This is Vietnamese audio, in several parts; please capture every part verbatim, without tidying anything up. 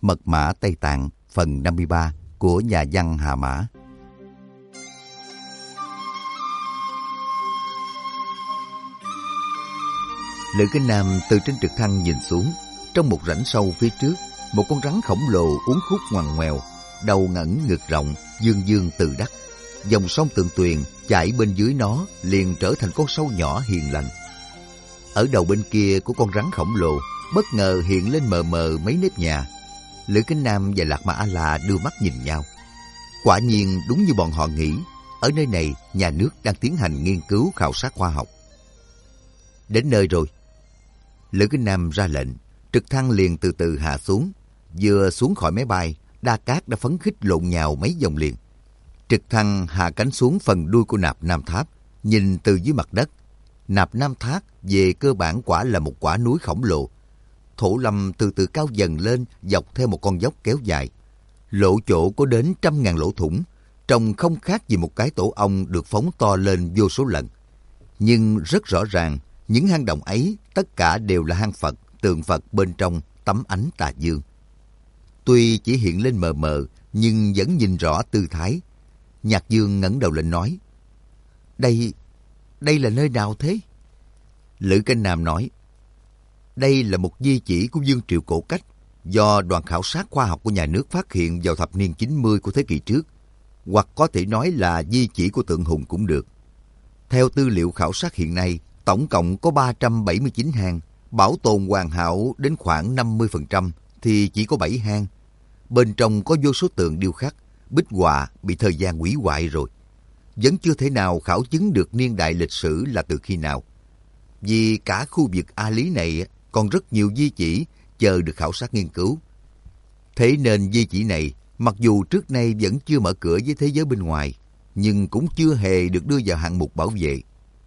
Mật mã Tây Tạng phần năm mươi ba của nhà văn Hà Mã. Lữ Kinh Nam từ trên trực thăng nhìn xuống, trong một rãnh sâu phía trước, một con rắn khổng lồ uốn khúc ngoằn ngoèo, đầu ngẩng ngực rộng, dương dương tự đắc. Dòng sông Tượng Tuyền chảy bên dưới nó liền trở thành con sâu nhỏ hiền lành. Ở đầu bên kia của con rắn khổng lồ, bất ngờ hiện lên mờ mờ mấy nếp nhà. Lữ Kinh Nam và Lạc Ma A-la đưa mắt nhìn nhau. Quả nhiên đúng như bọn họ nghĩ, ở nơi này nhà nước đang tiến hành nghiên cứu khảo sát khoa học. Đến nơi rồi. Lữ Kinh Nam ra lệnh, trực thăng liền từ từ hạ xuống. Vừa xuống khỏi máy bay, Đa Cát đã phấn khích lộn nhào mấy vòng liền. Trực thăng hạ cánh xuống phần đuôi của Nạp Nam Tháp, nhìn từ dưới mặt đất. Nạp Nam Tháp về cơ bản quả là một quả núi khổng lồ. Thổ lâm từ từ cao dần lên dọc theo một con dốc kéo dài. Lỗ chỗ có đến trăm ngàn lỗ thủng, trông không khác gì một cái tổ ong được phóng to lên vô số lần. Nhưng rất rõ ràng, những hang động ấy tất cả đều là hang Phật, tượng Phật bên trong tấm ánh tà dương. Tuy chỉ hiện lên mờ mờ, nhưng vẫn nhìn rõ tư thái. Nhạc Dương ngẩng đầu lên nói, Đây, đây là nơi nào thế? Lữ Kinh Nam nói, đây là một di chỉ của vương triều Cổ Cách, do đoàn khảo sát khoa học của nhà nước phát hiện vào thập niên chín mươi của thế kỷ trước, hoặc có thể nói là di chỉ của tượng Hùng cũng được. Theo tư liệu khảo sát hiện nay, tổng cộng có ba trăm bảy mươi chín hang, bảo tồn hoàn hảo đến khoảng năm mươi phần trăm thì chỉ có bảy hang. Bên trong có vô số tượng điêu khắc, bích họa bị thời gian hủy hoại rồi. Vẫn chưa thể nào khảo chứng được niên đại lịch sử là từ khi nào. Vì cả khu vực A Lý này còn rất nhiều di chỉ chờ được khảo sát nghiên cứu. Thế nên di chỉ này, mặc dù trước nay vẫn chưa mở cửa với thế giới bên ngoài, nhưng cũng chưa hề được đưa vào hạng mục bảo vệ.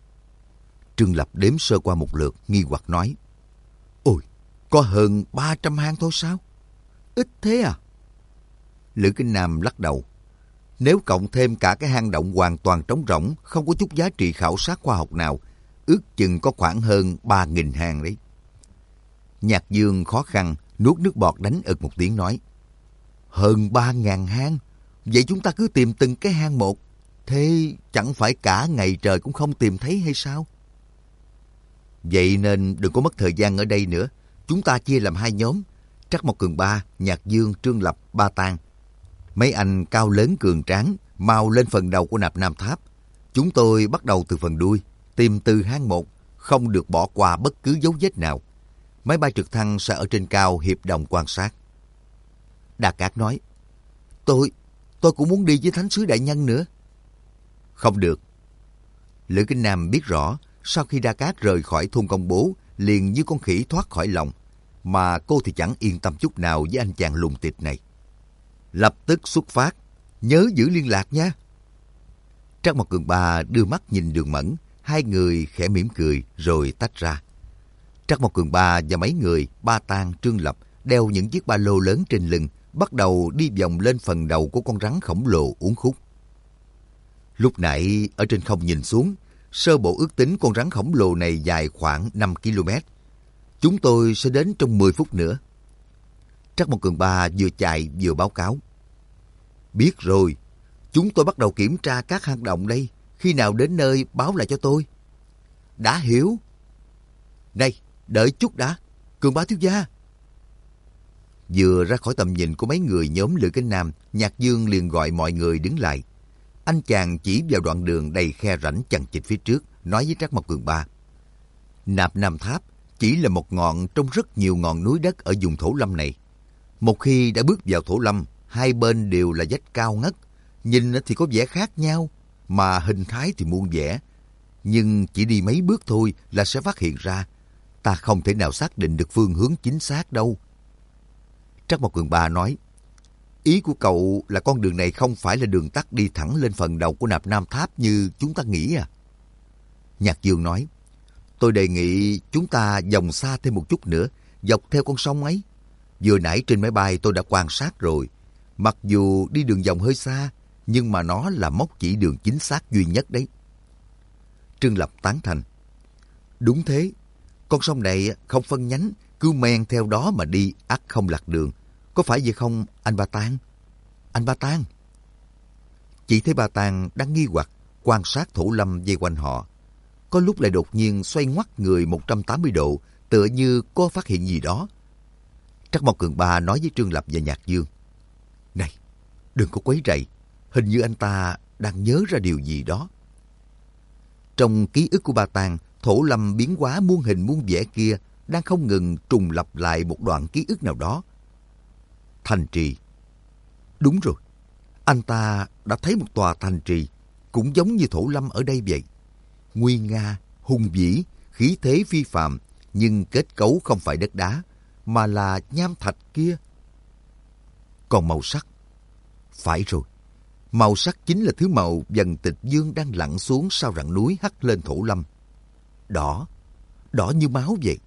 Trương Lập đếm sơ qua một lượt, nghi hoặc nói, Ôi, có hơn ba trăm hang thôi sao? Ít thế à? Lữ Kinh Nam lắc đầu. Nếu cộng thêm cả cái hang động hoàn toàn trống rỗng, không có chút giá trị khảo sát khoa học nào, ước chừng có khoảng hơn ba nghìn hang đấy. Nhạc Dương khó khăn, nuốt nước bọt đánh ực một tiếng nói, hơn ba ngàn hang? Vậy chúng ta cứ tìm từng cái hang một, thế chẳng phải cả ngày trời cũng không tìm thấy hay sao? Vậy nên đừng có mất thời gian ở đây nữa. Chúng ta chia làm hai nhóm, Trắc Mộc Cường Ba, Nhạc Dương, Trương Lập, Ba Tang. Mấy anh cao lớn cường tráng, mau lên phần đầu của Nạp Nam Tháp. Chúng tôi bắt đầu từ phần đuôi, tìm từ hang một, không được bỏ qua bất cứ dấu vết nào. Máy bay trực thăng sẽ ở trên cao hiệp đồng quan sát. Đa Cát nói, Tôi, tôi cũng muốn đi với Thánh sứ đại nhân nữa. Không được. Lữ Kinh Nam biết rõ, sau khi Đa Cát rời khỏi thôn công bố, liền như con khỉ thoát khỏi lòng, mà cô thì chẳng yên tâm chút nào với anh chàng lùng tịch này. Lập tức xuất phát, nhớ giữ liên lạc nha. Trắc Mộc Cường Ba đưa mắt nhìn Đường Mẫn, hai người khẽ mỉm cười rồi tách ra. Trắc Mộc Cường Ba và mấy người, Ba Tang, Trương Lập đeo những chiếc ba lô lớn trên lưng, bắt đầu đi vòng lên phần đầu của con rắn khổng lồ uốn khúc. Lúc nãy ở trên không nhìn xuống, sơ bộ ước tính con rắn khổng lồ này dài khoảng năm ki lô mét. Chúng tôi sẽ đến trong mười phút nữa. Trắc Mộc Cường Ba vừa chạy vừa báo cáo. Biết rồi, chúng tôi bắt đầu kiểm tra các hang động đây. Khi nào đến nơi báo lại cho tôi. Đã hiểu. Này, đợi chút đã. Cường Ba thiếu gia. Vừa ra khỏi tầm nhìn của mấy người nhóm Lữ Kinh Nam, Nhạc Dương liền gọi mọi người đứng lại. Anh chàng chỉ vào đoạn đường đầy khe rãnh chằng chịt phía trước, nói với Trắc Mộc Cường Ba. Nạp Nam Tháp chỉ là một ngọn trong rất nhiều ngọn núi đất ở vùng Thổ Lâm này. Một khi đã bước vào Thổ Lâm, hai bên đều là vách cao ngất. Nhìn thì có vẻ khác nhau, mà hình thái thì muôn vẻ. Nhưng chỉ đi mấy bước thôi là sẽ phát hiện ra. Ta không thể nào xác định được phương hướng chính xác đâu. Trắc Mộc Cường Ba nói, ý của cậu là con đường này không phải là đường tắt đi thẳng lên phần đầu của Nạp Nam Tháp như chúng ta nghĩ à? Nhạc Dương nói, tôi đề nghị chúng ta vòng xa thêm một chút nữa, dọc theo con sông ấy. Vừa nãy trên máy bay tôi đã quan sát rồi. Mặc dù đi đường vòng hơi xa, nhưng mà nó là mốc chỉ đường chính xác duy nhất đấy. Trương Lập tán thành. Đúng thế, con sông này không phân nhánh, cứ men theo đó mà đi ắt không lạc đường. Có phải vậy không, anh Ba Tang? Anh Ba Tang. Chỉ thấy Ba Tang đang nghi hoặc quan sát Thổ Lâm vây quanh họ. Có lúc lại đột nhiên xoay ngoắt người một trăm tám mươi độ, tựa như có phát hiện gì đó. Trắc Mộc Cường Ba nói với Trương Lập và Nhạc Dương: Này, đừng có quấy rầy, hình như anh ta đang nhớ ra điều gì đó. Trong ký ức của Ba Tang, Thổ Lâm biến hóa muôn hình muôn vẻ kia đang không ngừng trùng lặp lại một đoạn ký ức nào đó. Thành trì. Đúng rồi, anh ta đã thấy một tòa thành trì, cũng giống như Thổ Lâm ở đây vậy. Nguy nga, hùng vĩ, khí thế phi phàm, nhưng kết cấu không phải đất đá, mà là nham thạch kia. Còn màu sắc? Phải rồi, màu sắc chính là thứ màu dần tịch dương đang lặn xuống sau rặng núi hắt lên Thổ Lâm. Đỏ, đỏ như máu vậy.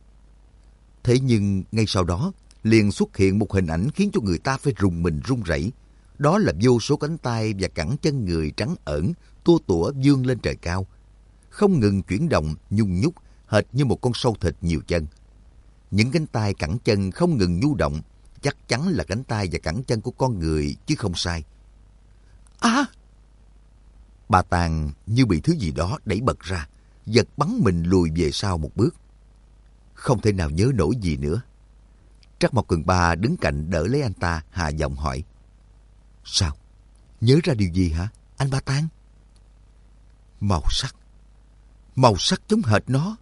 Thế nhưng ngay sau đó, liền xuất hiện một hình ảnh khiến cho người ta phải rùng mình run rẩy. Đó là vô số cánh tay và cẳng chân người trắng ẩn, tua tủa vươn lên trời cao, không ngừng chuyển động, nhung nhúc, hệt như một con sâu thịt nhiều chân. Những cánh tay cẳng chân không ngừng nhu động, chắc chắn là cánh tay và cẳng chân của con người chứ không sai. À! Bà Tang như bị thứ gì đó đẩy bật ra, giật bắn mình lùi về sau một bước. Không thể nào nhớ nổi gì nữa. Trắc Mộc Cường Ba đứng cạnh đỡ lấy anh ta, hạ giọng hỏi: Sao? Nhớ ra điều gì hả, anh Ba Tang? Màu sắc. Màu sắc giống hệt nó.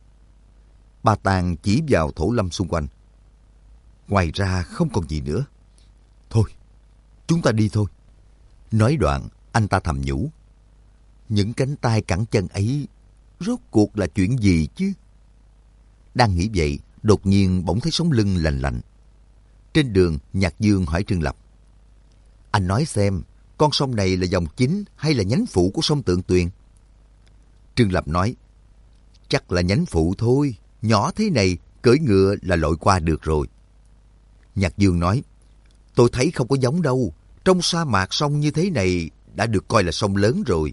Ba Tang chỉ vào Thổ Lâm xung quanh. Ngoài ra không còn gì nữa. Thôi, chúng ta đi thôi. Nói đoạn, anh ta thầm nhủ: Những cánh tay cẳng chân ấy rốt cuộc là chuyện gì chứ? Đang nghĩ vậy, đột nhiên bỗng thấy sống lưng lành lạnh. Trên đường, Nhạc Dương hỏi Trương Lập: Anh nói xem, con sông này là dòng chính hay là nhánh phụ của sông Tượng Tuyền? Trương Lập nói: Chắc là nhánh phụ thôi, nhỏ thế này, cưỡi ngựa là lội qua được rồi. Nhạc Dương nói: Tôi thấy không có giống đâu, trong sa mạc sông như thế này đã được coi là sông lớn rồi.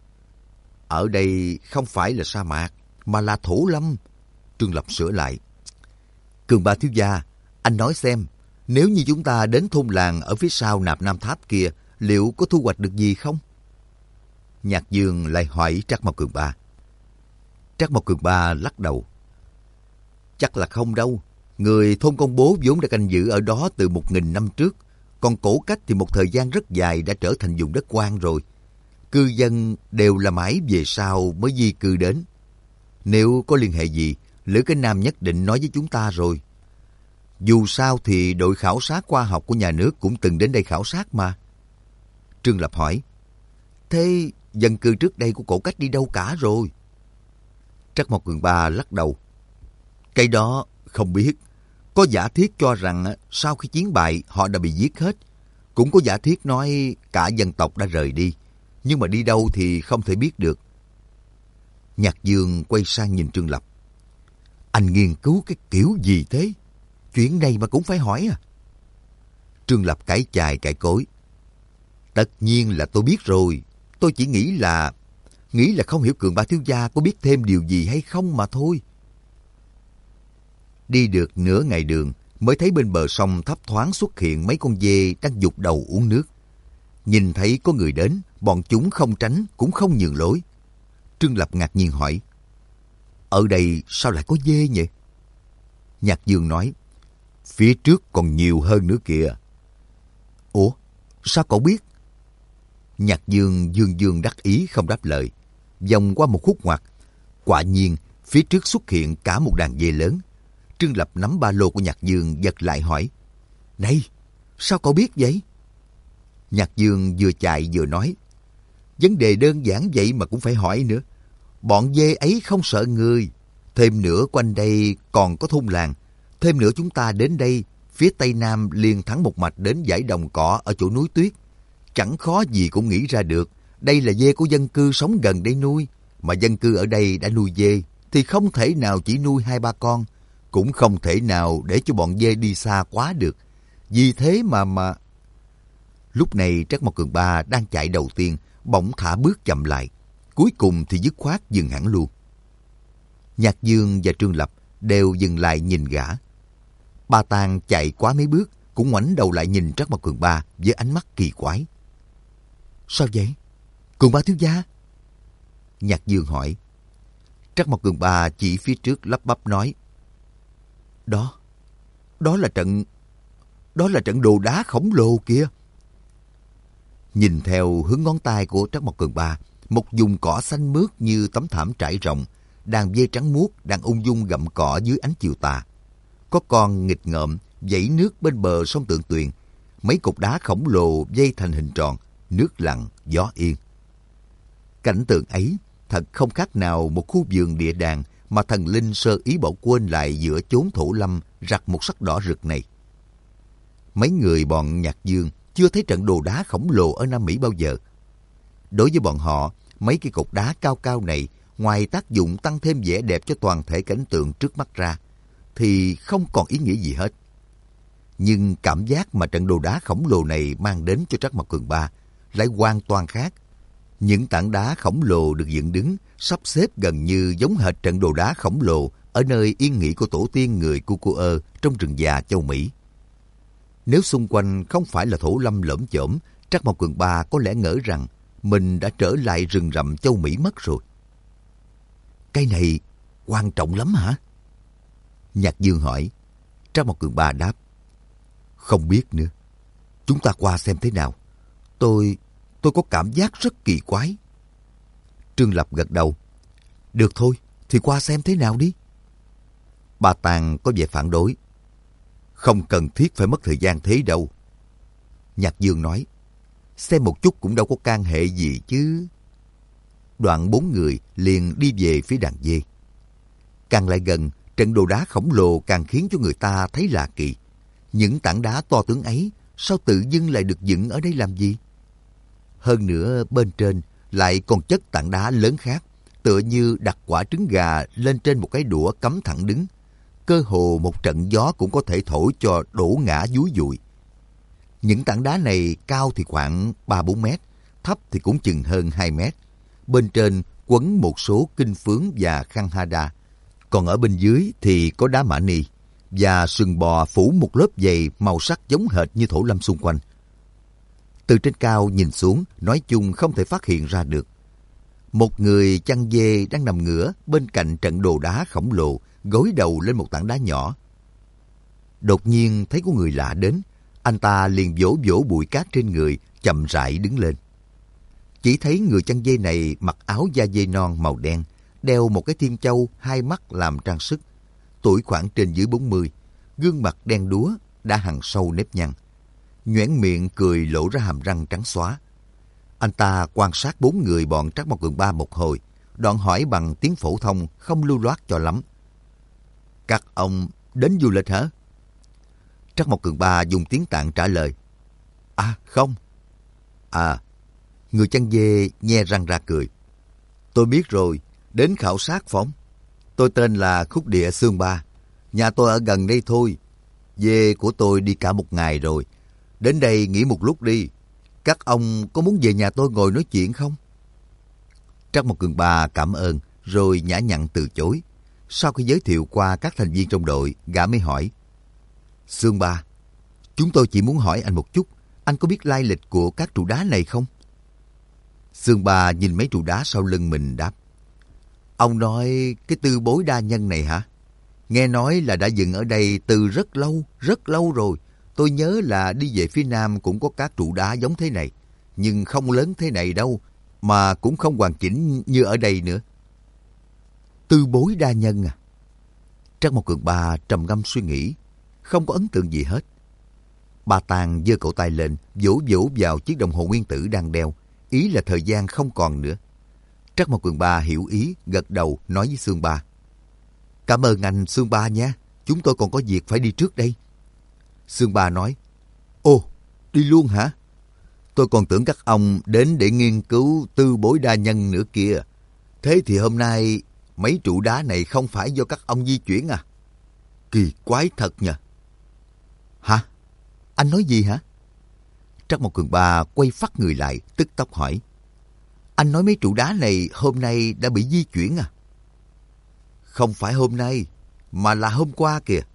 Ở đây không phải là sa mạc, mà là Thổ Lâm. Trương Lập sửa lại: Cường Ba thiếu gia, anh nói xem, nếu như chúng ta đến thôn làng ở phía sau Nạp Nam Tháp kia, liệu có thu hoạch được gì không? Nhạc Dương lại hỏi Trắc Mộc Cường Ba. Trắc Mộc Cường Ba lắc đầu: Chắc là không đâu. Người thôn Công Bố vốn đã canh giữ ở đó từ một nghìn năm trước. Còn Cổ Cách thì một thời gian rất dài đã trở thành vùng đất hoang rồi. Cư dân đều là mãi về sau mới di cư đến. Nếu có liên hệ gì, Lữ Cái Nam nhất định nói với chúng ta rồi. Dù sao thì đội khảo sát khoa học của nhà nước cũng từng đến đây khảo sát mà. Trương Lập hỏi: Thế dân cư trước đây của Cổ Cách đi đâu cả rồi? Trắc Mộc Cường Ba lắc đầu: Cái đó không biết. Có giả thiết cho rằng sau khi chiến bại họ đã bị giết hết. Cũng có giả thiết nói cả dân tộc đã rời đi. Nhưng mà đi đâu thì không thể biết được. Nhạc Dương quay sang nhìn Trương Lập: Anh nghiên cứu cái kiểu gì thế? Chuyện này mà cũng phải hỏi à? Trương Lập cãi chài cãi cối: Tất nhiên là tôi biết rồi. Tôi chỉ nghĩ là... Nghĩ là không hiểu Cường Ba thiếu gia có biết thêm điều gì hay không mà thôi. Đi được nửa ngày đường mới thấy bên bờ sông thấp thoáng xuất hiện mấy con dê đang giục đầu uống nước. Nhìn thấy có người đến, bọn chúng không tránh cũng không nhường lối. Trương Lập ngạc nhiên hỏi: Ở đây sao lại có dê nhỉ? Nhạc Dương nói: Phía trước còn nhiều hơn nữa kìa. Ủa, sao cậu biết? Nhạc Dương dương dương đắc ý không đáp lời. Vòng qua một khúc ngoặt, quả nhiên phía trước xuất hiện cả một đàn dê lớn. Trương Lập nắm ba lô của Nhạc Dương giật lại hỏi: Này, sao cậu biết vậy? Nhạc Dương vừa chạy vừa nói: Vấn đề đơn giản vậy mà cũng phải hỏi nữa. Bọn dê ấy không sợ người. Thêm nữa quanh đây còn có thôn làng. Thêm nữa chúng ta đến đây, phía tây nam liền thẳng một mạch đến dãy đồng cỏ ở chỗ núi tuyết. Chẳng khó gì cũng nghĩ ra được. Đây là dê của dân cư sống gần đây nuôi. Mà dân cư ở đây đã nuôi dê thì không thể nào chỉ nuôi hai ba con. Cũng không thể nào để cho bọn dê đi xa quá được. Vì thế mà mà... Lúc này Trắc Mộc Cường Ba đang chạy đầu tiên, bỗng thả bước chậm lại. Cuối cùng thì dứt khoát dừng hẳn luôn. Nhạc Dương và Trương Lập đều dừng lại nhìn gã. Ba Tang chạy quá mấy bước, cũng ngoảnh đầu lại nhìn Trác Mộc Cường Ba với ánh mắt kỳ quái. Sao vậy? Cường Ba thiếu gia? Nhạc Dương hỏi. Trác Mộc Cường Ba chỉ phía trước lắp bắp nói. Đó, đó là trận, đó là trận đồ đá khổng lồ kia. Nhìn theo hướng ngón tay của Trác Mộc Cường Ba, một vùng cỏ xanh mướt như tấm thảm trải rộng, đàn dê trắng muốt đang ung dung gặm cỏ dưới ánh chiều tà. Có con nghịch ngợm dãy nước bên bờ sông Tượng Tuyền, mấy cục đá khổng lồ dây thành hình tròn, nước lặng gió yên. Cảnh tượng ấy thật không khác nào một khu vườn địa đàng mà thần linh sơ ý bỏ quên lại giữa chốn thổ lâm rặc một sắc đỏ rực này. Mấy người bọn Nhạc Dương chưa thấy trận đồ đá khổng lồ ở Nam Mỹ bao giờ. Đối với bọn họ, mấy cái cột đá cao cao này, ngoài tác dụng tăng thêm vẻ đẹp cho toàn thể cảnh tượng trước mắt ra, thì không còn ý nghĩa gì hết. Nhưng cảm giác mà trận đồ đá khổng lồ này mang đến cho Trác Mộc Cường Ba lại hoàn toàn khác. Những tảng đá khổng lồ được dựng đứng, sắp xếp gần như giống hệt trận đồ đá khổng lồ ở nơi yên nghỉ của tổ tiên người Cucuơ trong rừng già châu Mỹ. Nếu xung quanh không phải là thổ lâm lởm chởm, Trác Mộc Cường Ba có lẽ ngỡ rằng mình đã trở lại rừng rậm châu Mỹ mất rồi. Cái này quan trọng lắm hả? Nhạc Dương hỏi. Trác Mộc Cường Ba đáp. Không biết nữa. Chúng ta qua xem thế nào. Tôi, tôi có cảm giác rất kỳ quái. Trương Lập gật đầu. Được thôi, thì qua xem thế nào đi. Ba Tàng có vẻ phản đối. Không cần thiết phải mất thời gian thế đâu. Nhạc Dương nói. Xem một chút cũng đâu có can hệ gì chứ. Đoạn bốn người liền đi về phía đàn dê. Càng lại gần, trận đồ đá khổng lồ càng khiến cho người ta thấy lạ kỳ. Những tảng đá to tướng ấy sao tự dưng lại được dựng ở đây làm gì? Hơn nữa bên trên lại còn chất tảng đá lớn khác, tựa như đặt quả trứng gà lên trên một cái đũa cắm thẳng đứng. Cơ hồ một trận gió cũng có thể thổi cho đổ ngã dúi dùi. Những tảng đá này cao thì khoảng ba bốn mét, thấp thì cũng chừng hơn hai mét. Bên trên quấn một số kinh phướng và khăn hada. Còn ở bên dưới thì có đá mã ni và sừng bò phủ một lớp dày màu sắc giống hệt như thổ lâm xung quanh. Từ trên cao nhìn xuống, nói chung không thể phát hiện ra được. Một người chăn dê đang nằm ngửa bên cạnh trận đồ đá khổng lồ, gối đầu lên một tảng đá nhỏ. Đột nhiên thấy có người lạ đến, anh ta liền vỗ vỗ bụi cát trên người, chậm rãi đứng lên. Chỉ thấy người chăn dê này mặc áo da dê non màu đen, đeo một cái thiên châu hai mắt làm trang sức, tuổi khoảng trên dưới bốn mươi, gương mặt đen đúa, đã hằn sâu nếp nhăn. Nhoẻn miệng cười lộ ra hàm răng trắng xóa. Anh ta quan sát bốn người bọn Trác Mộc Cường Ba một hồi, đoạn hỏi bằng tiếng phổ thông không lưu loát cho lắm. Các ông đến du lịch hả? Trác Mộc Cường Ba dùng tiếng Tạng trả lời. À không. À, người chăn dê nhe răng ra cười. Tôi biết rồi, đến khảo sát phóng. Tôi tên là Khúc Địa Xương Ba. Nhà tôi ở gần đây thôi. Dê của tôi đi cả một ngày rồi. Đến đây nghỉ một lúc đi. Các ông có muốn về nhà tôi ngồi nói chuyện không? Trác Mộc Cường Ba cảm ơn, rồi nhã nhặn từ chối. Sau khi giới thiệu qua các thành viên trong đội, gã mới hỏi. Xương Ba, chúng tôi chỉ muốn hỏi anh một chút. Anh có biết lai lịch của các trụ đá này không? Xương Ba nhìn mấy trụ đá sau lưng mình đáp. Ông nói cái tư bối đa nhân này hả? Nghe nói là đã dựng ở đây từ rất lâu, rất lâu rồi. Tôi nhớ là đi về phía nam cũng có các trụ đá giống thế này. Nhưng không lớn thế này đâu, mà cũng không hoàn chỉnh như ở đây nữa. Tư bối đa nhân à? Trác Mộc Cường Ba trầm ngâm suy nghĩ, không có ấn tượng gì hết. Ba Tàng giơ cổ tay lên, vỗ vỗ vào chiếc đồng hồ nguyên tử đang đeo, ý là thời gian không còn nữa. Trác Mộc Cường Ba hiểu ý, gật đầu nói với Xương Ba. Cảm ơn anh Xương Ba nha, chúng tôi còn có việc phải đi trước đây. Xương Ba nói, ồ, đi luôn hả? Tôi còn tưởng các ông đến để nghiên cứu tư bối đa nhân nữa kìa. Thế thì hôm nay mấy trụ đá này không phải do các ông di chuyển à? Kỳ quái thật nhỉ? Hả? Anh nói gì hả? Trác Mộc Cường Ba quay phắt người lại, tức tốc hỏi. Anh nói mấy trụ đá này hôm nay đã bị di chuyển à? Không phải hôm nay, mà là hôm qua kìa.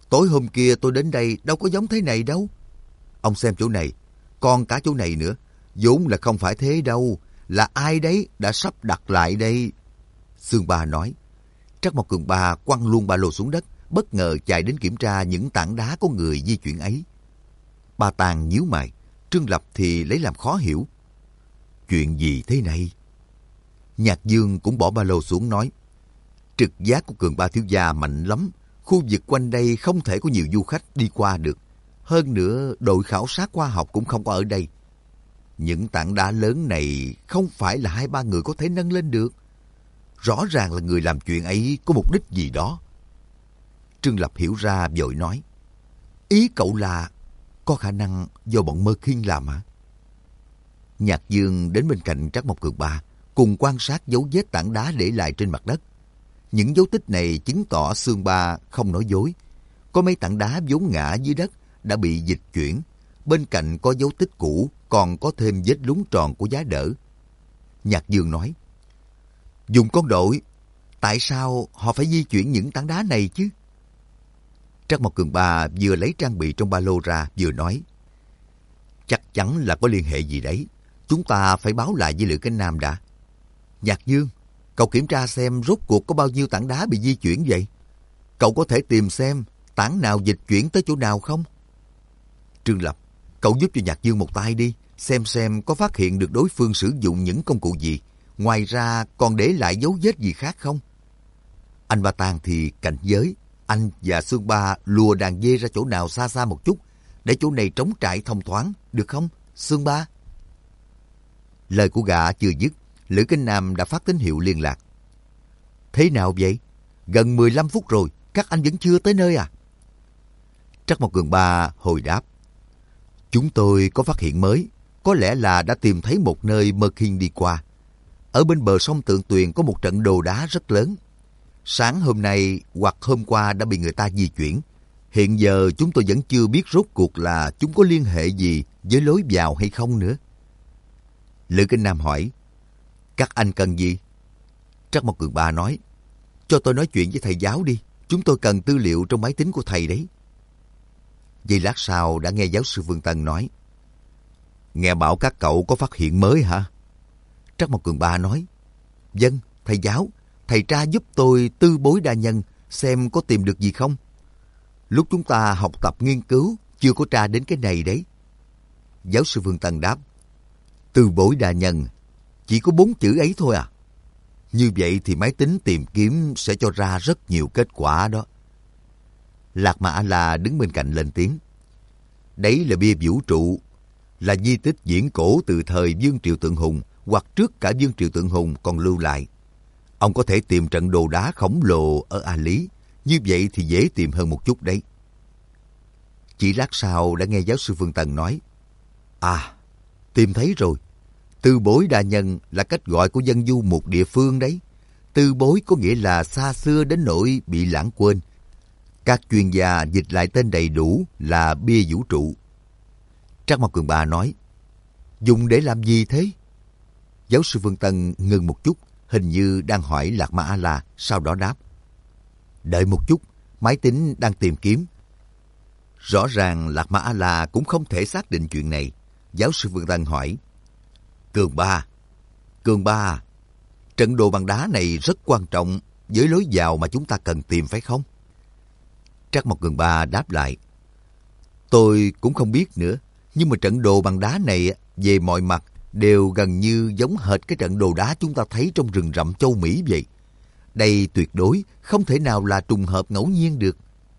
Tối hôm kia tôi đến đây đâu có giống thế này đâu. Ông xem chỗ này, còn cả chỗ này nữa. vốn là không phải thế đâu. Là ai đấy đã sắp đặt lại đây? Sương Ba nói. Trắc Mộc Cường Ba quăng luôn ba lô xuống đất, bất ngờ chạy đến kiểm tra những tảng đá có người di chuyển ấy. Ba Tàng nhíu mày, Trương Lập thì lấy làm khó hiểu. Chuyện gì thế này? Nhạc Dương cũng bỏ ba lô xuống nói. Trực giác của Cường Ba thiếu gia mạnh lắm. Khu vực quanh đây không thể có nhiều du khách đi qua được. Hơn nữa, đội khảo sát khoa học cũng không có ở đây. Những tảng đá lớn này không phải là hai ba người có thể nâng lên được. Rõ ràng là người làm chuyện ấy có mục đích gì đó. Trương Lập hiểu ra vội nói. Ý cậu là có khả năng do bọn Mơ Khiên làm hả? Nhạc Dương đến bên cạnh Trắc Mộc Cường Ba, cùng quan sát dấu vết tảng đá để lại trên mặt đất. Những dấu tích này chứng tỏ Sương Ba không nói dối. Có mấy tảng đá vốn ngã dưới đất đã bị dịch chuyển. Bên cạnh có dấu tích cũ, còn có thêm vết lún tròn của giá đỡ. Nhạc Dương nói. Dùng con đội, tại sao họ phải di chuyển những tảng đá này chứ? Trắc Mộc Cường Ba vừa lấy trang bị trong ba lô ra vừa nói. Chắc chắn là có liên hệ gì đấy. Chúng ta phải báo lại với Lữ Cánh Nam đã. Nhạc Dương, cậu kiểm tra xem rốt cuộc có bao nhiêu tảng đá bị di chuyển vậy? Cậu có thể tìm xem tảng nào dịch chuyển tới chỗ nào không? Trương Lập, cậu giúp cho Nhạc Dương một tay đi, xem xem có phát hiện được đối phương sử dụng những công cụ gì. Ngoài ra còn để lại dấu vết gì khác không? Anh Ba Tàng thì cảnh giới. Anh và Sương Ba lùa đàn dê ra chỗ nào xa xa một chút, để chỗ này trống trải thông thoáng, được không, Sương Ba? Lời của gã chưa dứt, Lữ Cánh Nam đã phát tín hiệu liên lạc. Thế nào vậy? Gần mười lăm phút rồi, các anh vẫn chưa tới nơi à? Trắc Mộc Cường Ba hồi đáp. Chúng tôi có phát hiện mới, có lẽ là đã tìm thấy một nơi Mơ Khiên đi qua. Ở bên bờ sông Tượng Tuyền có một trận đồ đá rất lớn. Sáng hôm nay hoặc hôm qua đã bị người ta di chuyển. Hiện giờ chúng tôi vẫn chưa biết rốt cuộc là chúng có liên hệ gì với lối vào hay không nữa. Lữ Cánh Nam hỏi. Các anh cần gì? Trắc Mộc Cường Ba nói. Cho tôi nói chuyện với thầy giáo đi. Chúng tôi cần tư liệu trong máy tính của thầy đấy. Giây lát sau đã nghe giáo sư Vương Tân nói. Nghe bảo các cậu có phát hiện mới hả? Trắc Mộc Cường Ba nói. Vâng, thầy giáo. Thầy tra giúp tôi tư bối đa nhân, xem có tìm được gì không. Lúc chúng ta học tập nghiên cứu, chưa có tra đến cái này đấy. Giáo sư Vương Tân đáp. Tư bối đa nhân, chỉ có bốn chữ ấy thôi à? Như vậy thì máy tính tìm kiếm sẽ cho ra rất nhiều kết quả đó. Lạc Mà A-la đứng bên cạnh lên tiếng. Đấy là bia vũ trụ, là di tích viễn cổ từ thời Vương Triệu Tượng Hùng hoặc trước cả Vương Triệu Tượng Hùng còn lưu lại. Ông có thể tìm trận đồ đá khổng lồ ở A Lý, như vậy thì dễ tìm hơn một chút đấy. Chỉ lát sau đã nghe giáo sư Phương Tần nói. À, tìm thấy rồi. Tư bối đa nhân là cách gọi của dân du một địa phương đấy. Tư bối có nghĩa là xa xưa đến nỗi bị lãng quên. Các chuyên gia dịch lại tên đầy đủ là bia vũ trụ. Trắc Mộc Cường Ba nói. Dùng để làm gì thế? Giáo sư Phương Tân ngừng một chút, hình như đang hỏi Lạc Ma A-la, sau đó đáp. Đợi một chút, máy tính đang tìm kiếm. Rõ ràng Lạc Ma A-la cũng không thể xác định chuyện này. Giáo sư Phương Tân hỏi. Cường Ba, Cường Ba, trận đồ bằng đá này rất quan trọng với lối vào mà chúng ta cần tìm phải không? Trắc Mộc Cường Ba đáp lại. Tôi cũng không biết nữa, nhưng mà trận đồ bằng đá này về mọi mặt đều gần như giống hệt cái trận đồ đá chúng ta thấy trong rừng rậm châu Mỹ vậy. Đây tuyệt đối không thể nào là trùng hợp ngẫu nhiên được.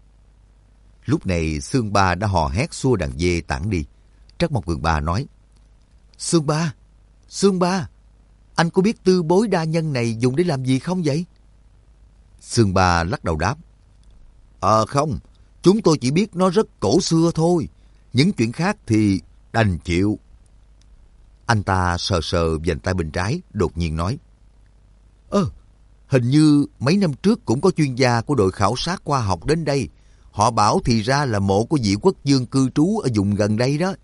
Lúc này Sương Ba đã hò hét xua đàn dê tản đi. Trắc Mộc Cường Ba nói. Sương Ba, Sương Ba, anh có biết tư bối đa nhân này dùng để làm gì không vậy? Sương Ba lắc đầu đáp. Ờ không, chúng tôi chỉ biết nó rất cổ xưa thôi. Những chuyện khác thì đành chịu. Anh ta sờ sờ vành tay bên trái, đột nhiên nói. Ơ, hình như mấy năm trước cũng có chuyên gia của đội khảo sát khoa học đến đây. Họ bảo thì ra là mộ của vị quốc vương cư trú ở vùng gần đây đó.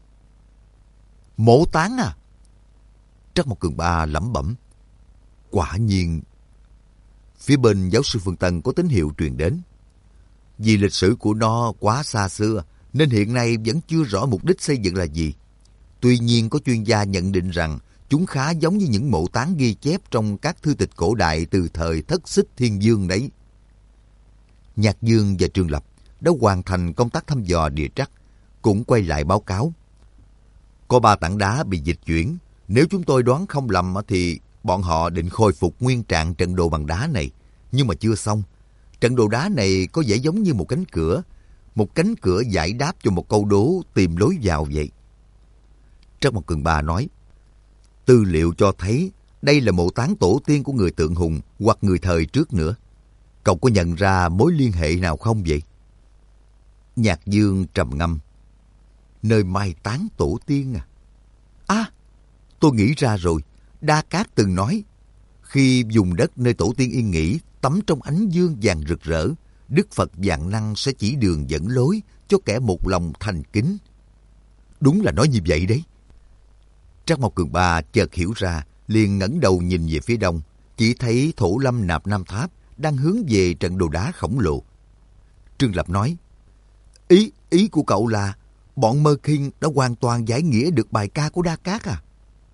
Mộ Tán à? Trắc Mộc Cường Ba lẩm bẩm. Quả nhiên. Phía bên giáo sư Phương Tân có tín hiệu truyền đến. Vì lịch sử của nó quá xa xưa, nên hiện nay vẫn chưa rõ mục đích xây dựng là gì. Tuy nhiên có chuyên gia nhận định rằng chúng khá giống như những mộ táng ghi chép trong các thư tịch cổ đại từ thời Thất Xích Thiên Dương đấy. Nhạc Dương và Trương Lập đã hoàn thành công tác thăm dò địa chất, cũng quay lại báo cáo. Có ba tảng đá bị dịch chuyển. Nếu chúng tôi đoán không lầm thì bọn họ định khôi phục nguyên trạng trận đồ bằng đá này. Nhưng mà chưa xong. Trận đồ đá này có vẻ giống như một cánh cửa. Một cánh cửa giải đáp cho một câu đố tìm lối vào vậy. Trắc Mộc Cường Ba nói, tư liệu cho thấy đây là mộ táng tổ tiên của người Tượng Hùng hoặc người thời trước nữa. Cậu có nhận ra mối liên hệ nào không vậy? Nhạc Dương trầm ngâm. Nơi mai táng tổ tiên à? À, tôi nghĩ ra rồi. Đa Cát từng nói, khi dùng đất nơi tổ tiên yên nghỉ tắm trong ánh dương vàng rực rỡ, Đức Phật vạn năng sẽ chỉ đường dẫn lối cho kẻ một lòng thành kính. Đúng là nói như vậy đấy. Trắc Mộc Cường Ba chợt hiểu ra, liền ngẩng đầu nhìn về phía đông, chỉ thấy Thổ Lâm Nạp Nam Tháp đang hướng về trận đồ đá khổng lồ. Trương Lập nói, Ý, ý của cậu là bọn Mơ Kinh đã hoàn toàn giải nghĩa được bài ca của Đa Cát à?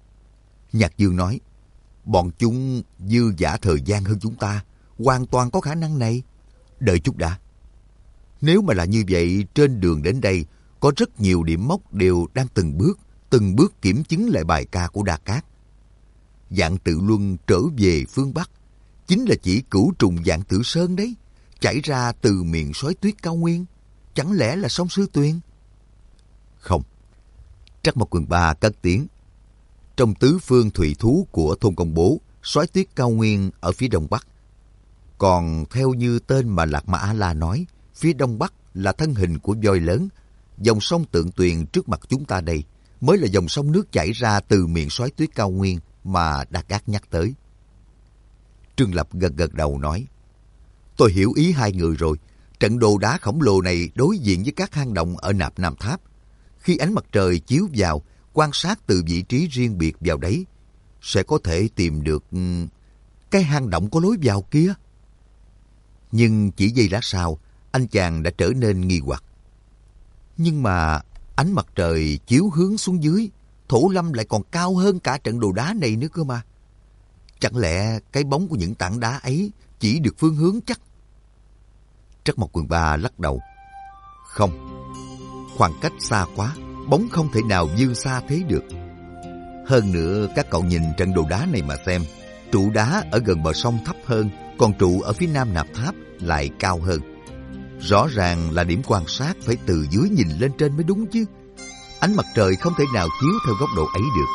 Nhạc Dương nói, bọn chúng dư dả thời gian hơn chúng ta, hoàn toàn có khả năng này. Đợi chút đã. Nếu mà là như vậy, trên đường đến đây có rất nhiều điểm mốc đều đang từng bước, từng bước kiểm chứng lại bài ca của Đa Cát. Vạn Tự Luân trở về phương Bắc, chính là chỉ cửu trùng Vạn Tự Sơn đấy, chảy ra từ miền sói tuyết cao nguyên. Chẳng lẽ là sông Sư Tuyền? Không. Trắc Mộc Cường Ba cất tiếng. Trong tứ phương thủy thú của thôn Công Bố, sói tuyết cao nguyên ở phía đông bắc. Còn theo như tên mà Lạc Ma A-la nói, phía đông bắc là thân hình của voi lớn. Dòng sông Tượng Tuyền trước mặt chúng ta đây mới là dòng sông nước chảy ra từ miệng sói tuyết cao nguyên mà Đa Cát nhắc tới. Trương Lập gật gật đầu nói, tôi hiểu ý hai người rồi. Trận đồ đá khổng lồ này đối diện với các hang động ở Nạp Nam Tháp. Khi ánh mặt trời chiếu vào, quan sát từ vị trí riêng biệt vào đấy, sẽ có thể tìm được cái hang động có lối vào kia. Nhưng chỉ giây lát sau, anh chàng đã trở nên nghi hoặc. Nhưng mà ánh mặt trời chiếu hướng xuống dưới, Thổ Lâm lại còn cao hơn cả trận đồ đá này nữa cơ mà. Chẳng lẽ cái bóng của những tảng đá ấy chỉ được phương hướng chắc? Trắc Mộc Cường Ba lắc đầu. Không, khoảng cách xa quá, bóng không thể nào dư xa thế được. Hơn nữa, các cậu nhìn trận đồ đá này mà xem, trụ đá ở gần bờ sông thấp hơn, còn trụ ở phía nam Nạp Tháp lại cao hơn. Rõ ràng là điểm quan sát phải từ dưới nhìn lên trên mới đúng chứ. Ánh mặt trời không thể nào chiếu theo góc độ ấy được.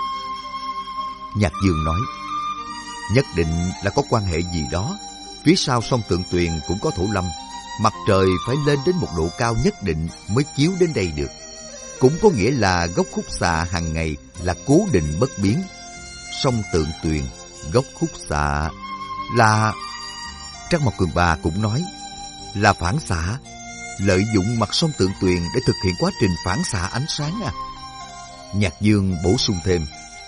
Nhạc Dương nói, nhất định là có quan hệ gì đó. Phía sau sông Tượng Tuyền cũng có Thổ Lâm. Mặt trời phải lên đến một độ cao nhất định mới chiếu đến đây được. Cũng có nghĩa là góc khúc xạ hàng ngày là cố định bất biến. Sông Tượng Tuyền, góc khúc xạ là... Trắc Mộc Cường Ba cũng nói là phản xạ, lợi dụng mặt sông Tượng Tuyền để thực hiện quá trình phản xạ ánh sáng à. Nhạc Dương bổ sung thêm,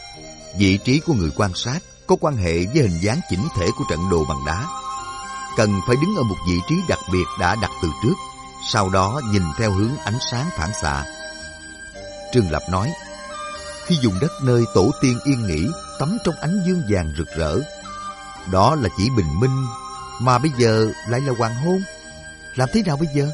vị trí của người quan sát có quan hệ với hình dáng chỉnh thể của trận đồ bằng đá. Cần phải đứng ở một vị trí đặc biệt đã đặt từ trước, sau đó nhìn theo hướng ánh sáng phản xạ. Trương Lập nói, khi dùng đất nơi tổ tiên yên nghỉ tắm trong ánh dương vàng rực rỡ, đó là chỉ bình minh, mà bây giờ lại là hoàng hôn. Làm thế nào bây giờ?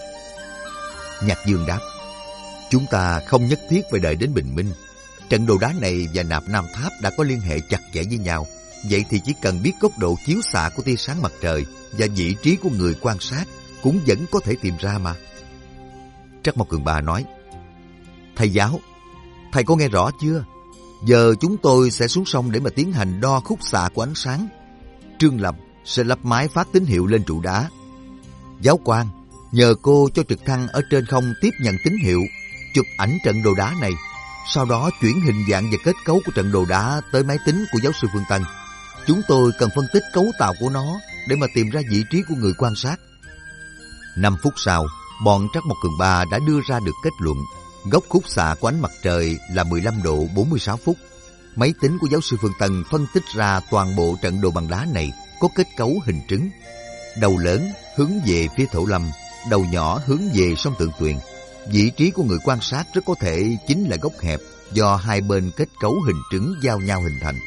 Nhạc Dương đáp, chúng ta không nhất thiết phải đợi đến bình minh. Trận đồ đá này và Nạp Nam Tháp đã có liên hệ chặt chẽ với nhau. Vậy thì chỉ cần biết góc độ chiếu xạ của tia sáng mặt trời và vị trí của người quan sát cũng vẫn có thể tìm ra mà. Trắc Mộc Cường Ba nói, thầy giáo, thầy có nghe rõ chưa? Giờ chúng tôi sẽ xuống sông để mà tiến hành đo khúc xạ của ánh sáng. Trương Lập sẽ lắp máy phát tín hiệu lên trụ đá. Giáo quan, nhờ cô cho trực thăng ở trên không tiếp nhận tín hiệu, chụp ảnh trận đồ đá này, sau đó chuyển hình dạng và kết cấu của trận đồ đá tới máy tính của giáo sư Phương Tân. Chúng tôi cần phân tích cấu tạo của nó để mà tìm ra vị trí của người quan sát. Năm phút sau, bọn Trắc Mộc Cường Ba đã đưa ra được kết luận góc khúc xạ của ánh mặt trời là mười lăm độ bốn mươi sáu phút. Máy tính của giáo sư Phương Tân phân tích ra toàn bộ trận đồ bằng đá này có kết cấu hình trứng. Đầu lớn hướng về phía Thổ Lâm, đầu nhỏ hướng về sông Tượng Tuyền. Vị trí của người quan sát rất có thể chính là góc hẹp do hai bên kết cấu hình trứng giao nhau hình thành.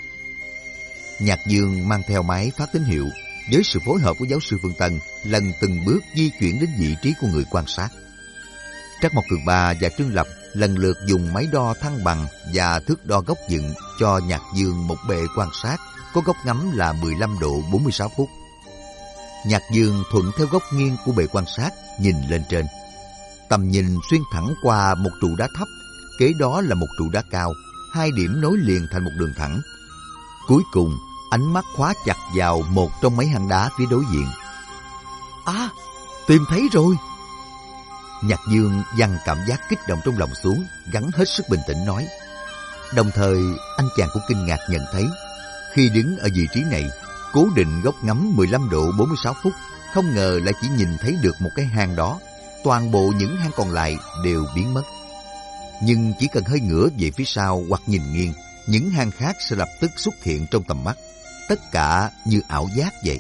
Nhạc Dương mang theo máy phát tín hiệu, với sự phối hợp của giáo sư Phương Tân, lần từng bước di chuyển đến vị trí của người quan sát. Trắc Mộc Cường Ba và Trương Lập lần lượt dùng máy đo thăng bằng và thước đo góc dựng cho Nhạc Dương một bệ quan sát có góc ngắm là mười lăm độ bốn mươi sáu phút. Nhạc Dương thuận theo góc nghiêng của bệ quan sát nhìn lên trên. Tầm nhìn xuyên thẳng qua một trụ đá thấp, kế đó là một trụ đá cao, hai điểm nối liền thành một đường thẳng. Cuối cùng, ánh mắt khóa chặt vào một trong mấy hang đá phía đối diện. À, tìm thấy rồi! Nhạc Dương dằn cảm giác kích động trong lòng xuống, gắng hết sức bình tĩnh nói. Đồng thời, anh chàng cũng kinh ngạc nhận thấy, khi đứng ở vị trí này, cố định góc ngắm mười lăm độ bốn mươi sáu phút, không ngờ lại chỉ nhìn thấy được một cái hang đó. Toàn bộ những hang còn lại đều biến mất. Nhưng chỉ cần hơi ngửa về phía sau hoặc nhìn nghiêng, những hang khác sẽ lập tức xuất hiện trong tầm mắt. Tất cả như ảo giác vậy.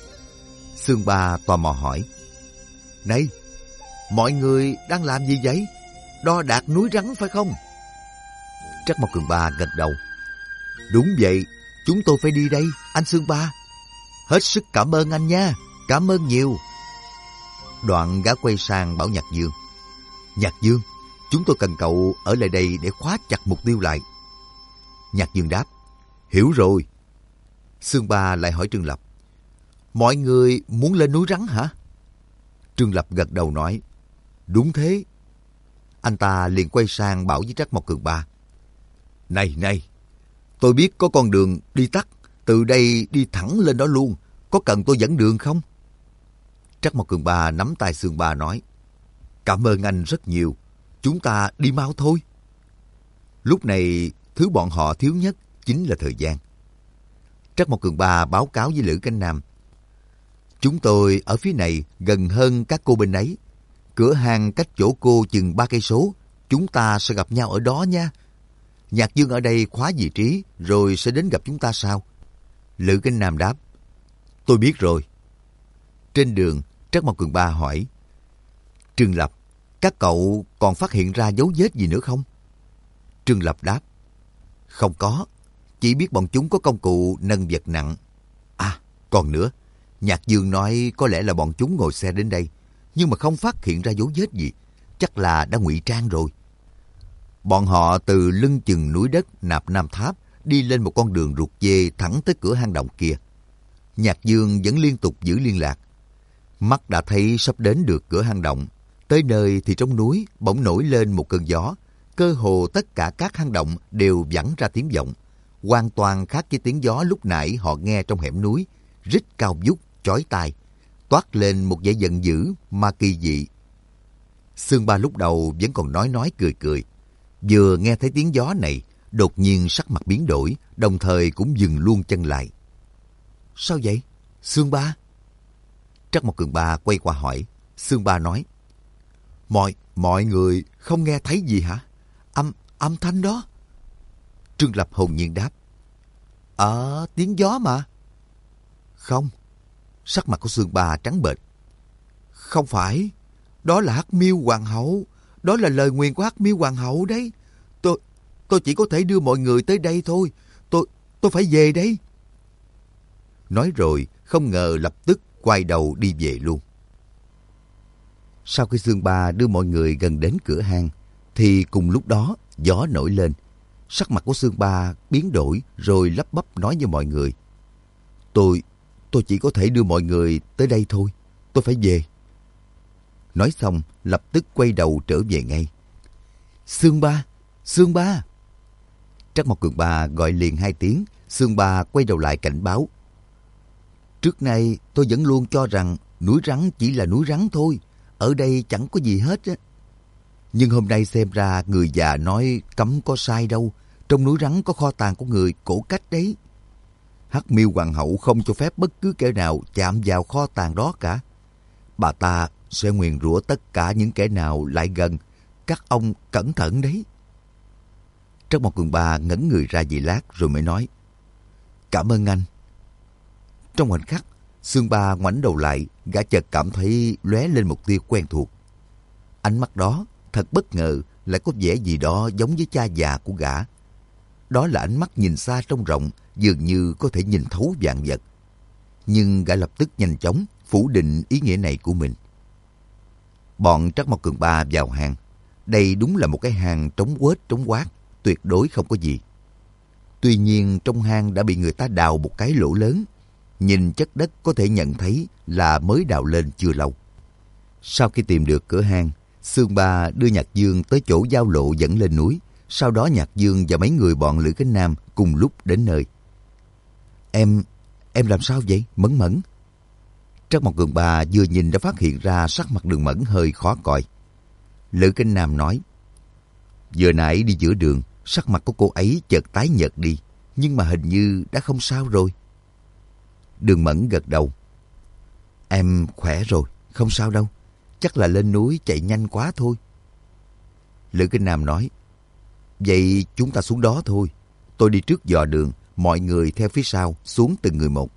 Sương Ba tò mò hỏi. Này, mọi người đang làm gì vậy? Đo đạc núi rắn phải không? Trắc Mộc Cường Ba gật đầu. Đúng vậy, chúng tôi phải đi đây, anh Sương Ba. Hết sức cảm ơn anh nha, cảm ơn nhiều. Đoạn gã quay sang bảo Nhạc Dương. Nhạc Dương, chúng tôi cần cậu ở lại đây để khóa chặt mục tiêu lại. Nhạc Dương đáp. Hiểu rồi. Sương Ba lại hỏi Trương Lập. Mọi người muốn lên núi rắn hả? Trương Lập gật đầu nói. Đúng thế. Anh ta liền quay sang bảo với Trắc Mộc Cường Ba. Này này, tôi biết có con đường đi tắt, từ đây đi thẳng lên đó luôn. Có cần tôi dẫn đường không? Trắc Mộc Cường Ba nắm tay Sương Ba nói. Cảm ơn anh rất nhiều. Chúng ta đi mau thôi. Lúc này, thứ bọn họ thiếu nhất chính là thời gian. Trắc Mộc Cường Ba báo cáo với Lữ Cánh Nam. Chúng tôi ở phía này gần hơn các cô bên ấy. Cửa hàng cách chỗ cô chừng ba cây số. Chúng ta sẽ gặp nhau ở đó nha. Nhạc Dương ở đây khóa vị trí rồi sẽ đến gặp chúng ta sau. Lữ Cánh Nam đáp. Tôi biết rồi. Trên đường, Trắc Mộc Cường Ba hỏi. Trương Lập, các cậu còn phát hiện ra dấu vết gì nữa không? Trương Lập đáp. Không có. Chỉ biết bọn chúng có công cụ nâng vật nặng. À, còn nữa. Nhạc Dương nói có lẽ là bọn chúng ngồi xe đến đây, nhưng mà không phát hiện ra dấu vết gì. Chắc là đã ngụy trang rồi. Bọn họ từ lưng chừng núi đất Nạp Nam Tháp đi lên một con đường ruột dê thẳng tới cửa hang động kia. Nhạc Dương vẫn liên tục giữ liên lạc. Mắt đã thấy sắp đến được cửa hang động. Tới nơi thì trong núi bỗng nổi lên một cơn gió. Cơ hồ tất cả các hang động đều vẳng ra tiếng vọng. Hoàn toàn khác với tiếng gió lúc nãy họ nghe trong hẻm núi. Rít cao vút, chói tai, toát lên một vẻ giận dữ mà kỳ dị. Sương Ba lúc đầu vẫn còn nói nói cười cười. Vừa nghe thấy tiếng gió này, đột nhiên sắc mặt biến đổi, đồng thời cũng dừng luôn chân lại. Sao vậy, Sương Ba? Trắc Mộc Cường Ba quay qua hỏi. Sương Ba nói. Mọi, mọi người không nghe thấy gì hả? Âm, âm thanh đó. Trương Lập hồn nhiên đáp. Ờ, tiếng gió mà. Không. Sắc mặt của Sương Ba trắng bệch. Không phải. Đó là Hắc Miêu Hoàng hậu. Đó là lời nguyền của Hắc Miêu Hoàng hậu đấy. Tôi, tôi chỉ có thể đưa mọi người tới đây thôi. Tôi, tôi phải về đây. Nói rồi, không ngờ lập tức quay đầu đi về luôn. Sau khi Sương Ba đưa mọi người gần đến cửa hang, thì cùng lúc đó gió nổi lên. Sắc mặt của Sương Ba biến đổi rồi lắp bắp nói với mọi người. Tôi, tôi chỉ có thể đưa mọi người tới đây thôi. Tôi phải về. Nói xong, lập tức quay đầu trở về ngay. Sương Ba, Sương Ba. Trắc Mộc Cường Ba gọi liền hai tiếng. Sương Ba quay đầu lại cảnh báo. Trước nay tôi vẫn luôn cho rằng núi rắn chỉ là núi rắn thôi. Ở đây chẳng có gì hết á. Nhưng hôm nay xem ra người già nói cấm có sai đâu. Trong núi rắn có kho tàng của người cổ cách đấy. Hắc Miêu Hoàng hậu không cho phép bất cứ kẻ nào chạm vào kho tàng đó cả. Bà ta sẽ nguyền rủa tất cả những kẻ nào lại gần. Các ông cẩn thận đấy. Trắc Mộc Cường Ba ngẩn người ra giây lát rồi mới nói. Cảm ơn anh. Trong khoảnh khắc, Xương Ba ngoảnh đầu lại, gã chợt cảm thấy lóe lên một tia quen thuộc. Ánh mắt đó thật bất ngờ, lại có vẻ gì đó giống với cha già của gã. Đó là ánh mắt nhìn xa trông rộng, dường như có thể nhìn thấu vạn vật. Nhưng gã lập tức nhanh chóng phủ định ý nghĩa này của mình. Bọn Trắc Mộc Cường Ba vào hang. Đây đúng là một cái hang trống quết trống quát, tuyệt đối không có gì. Tuy nhiên trong hang đã bị người ta đào một cái lỗ lớn. Nhìn chất đất có thể nhận thấy là mới đào lên chưa lâu. Sau khi tìm được cửa hang, Xương Ba đưa Nhạc Dương tới chỗ giao lộ dẫn lên núi. Sau đó Nhạc Dương và mấy người bọn Lữ Cánh Nam cùng lúc đến nơi. Em, em làm sao vậy? Mẫn Mẫn. Trắc Mộc Cường Ba vừa nhìn đã phát hiện ra sắc mặt Đường Mẫn hơi khó coi. Lữ Cánh Nam nói, vừa nãy đi giữa đường, sắc mặt của cô ấy chợt tái nhợt đi, nhưng mà hình như đã không sao rồi. Đường Mẫn gật đầu. Em khỏe rồi, không sao đâu, chắc là lên núi chạy nhanh quá thôi. Lữ Cánh Nam nói, vậy chúng ta xuống đó thôi. Tôi đi trước dò đường, mọi người theo phía sau, xuống từng người một.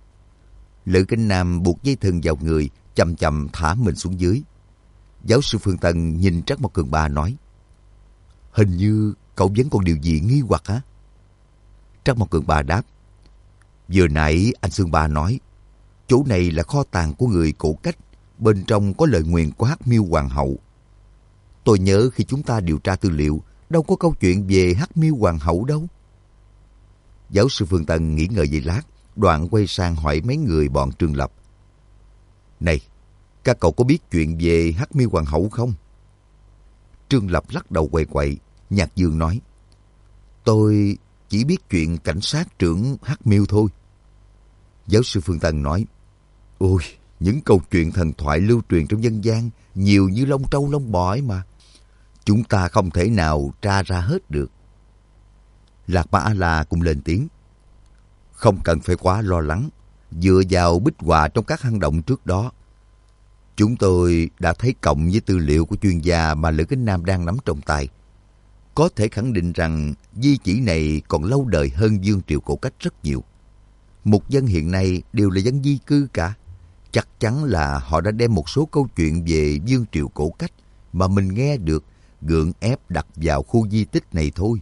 Lữ Cánh Nam buộc dây thừng vào người, chậm chậm thả mình xuống dưới. Giáo sư Phương Tân nhìn Trắc Mộc Cường Ba nói, hình như cậu vẫn còn điều gì nghi hoặc hả? Trắc Mộc Cường Ba đáp, vừa nãy anh Xương Ba nói, chỗ này là kho tàng của người Cổ Cách, bên trong có lời nguyền của Hắc Miêu Hoàng hậu. Tôi nhớ khi chúng ta điều tra tư liệu, đâu có câu chuyện về Hắc Miêu Hoàng hậu đâu. Giáo sư Phương Tân nghĩ ngợi giây lát, đoạn quay sang hỏi mấy người bọn Trương Lập. Này, các cậu có biết chuyện về Hắc Miêu Hoàng hậu không? Trương Lập lắc đầu quậy quậy. Nhạc Dương nói, tôi chỉ biết chuyện cảnh sát trưởng Hắc Miêu thôi. Giáo sư Phương Tân nói, ôi, những câu chuyện thần thoại lưu truyền trong dân gian nhiều như lông trâu lông bò ấy mà. Chúng ta không thể nào tra ra hết được. Lạc Ma A-la cũng lên tiếng, không cần phải quá lo lắng. Dựa vào bích họa trong các hang động trước đó, chúng tôi đã thấy cộng với tư liệu của chuyên gia mà Lữ Cánh Nam đang nắm trong tay, có thể khẳng định rằng di chỉ này còn lâu đời hơn vương triều Cổ Cách rất nhiều. Mục dân hiện nay đều là dân di cư cả. Chắc chắn là họ đã đem một số câu chuyện về vương triều Cổ Cách mà mình nghe được gượng ép đặt vào khu di tích này thôi.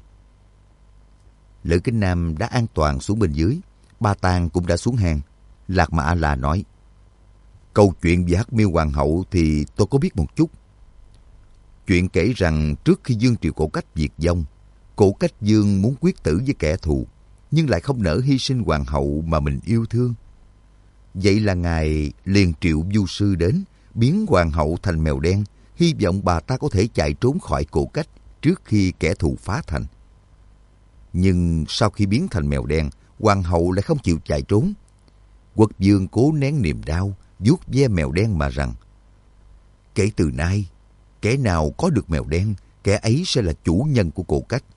Lữ Cánh Nam đã an toàn xuống bên dưới. Ba Tàng cũng đã xuống hang. Lạc Ma A-la nói, câu chuyện về Hắc Miêu Hoàng hậu thì tôi có biết một chút. Chuyện kể rằng trước khi vương triều Cổ Cách diệt vong, Cổ Cách vương muốn quyết tử với kẻ thù, nhưng lại không nỡ hy sinh hoàng hậu mà mình yêu thương. Vậy là ngài liền triệu vu sư đến, biến hoàng hậu thành mèo đen, hy vọng bà ta có thể chạy trốn khỏi Cổ Cách trước khi kẻ thù phá thành. Nhưng sau khi biến thành mèo đen, hoàng hậu lại không chịu chạy trốn. Quốc vương cố nén niềm đau, vuốt ve mèo đen mà rằng, kể từ nay, kẻ nào có được mèo đen, kẻ ấy sẽ là chủ nhân của Cổ Cách.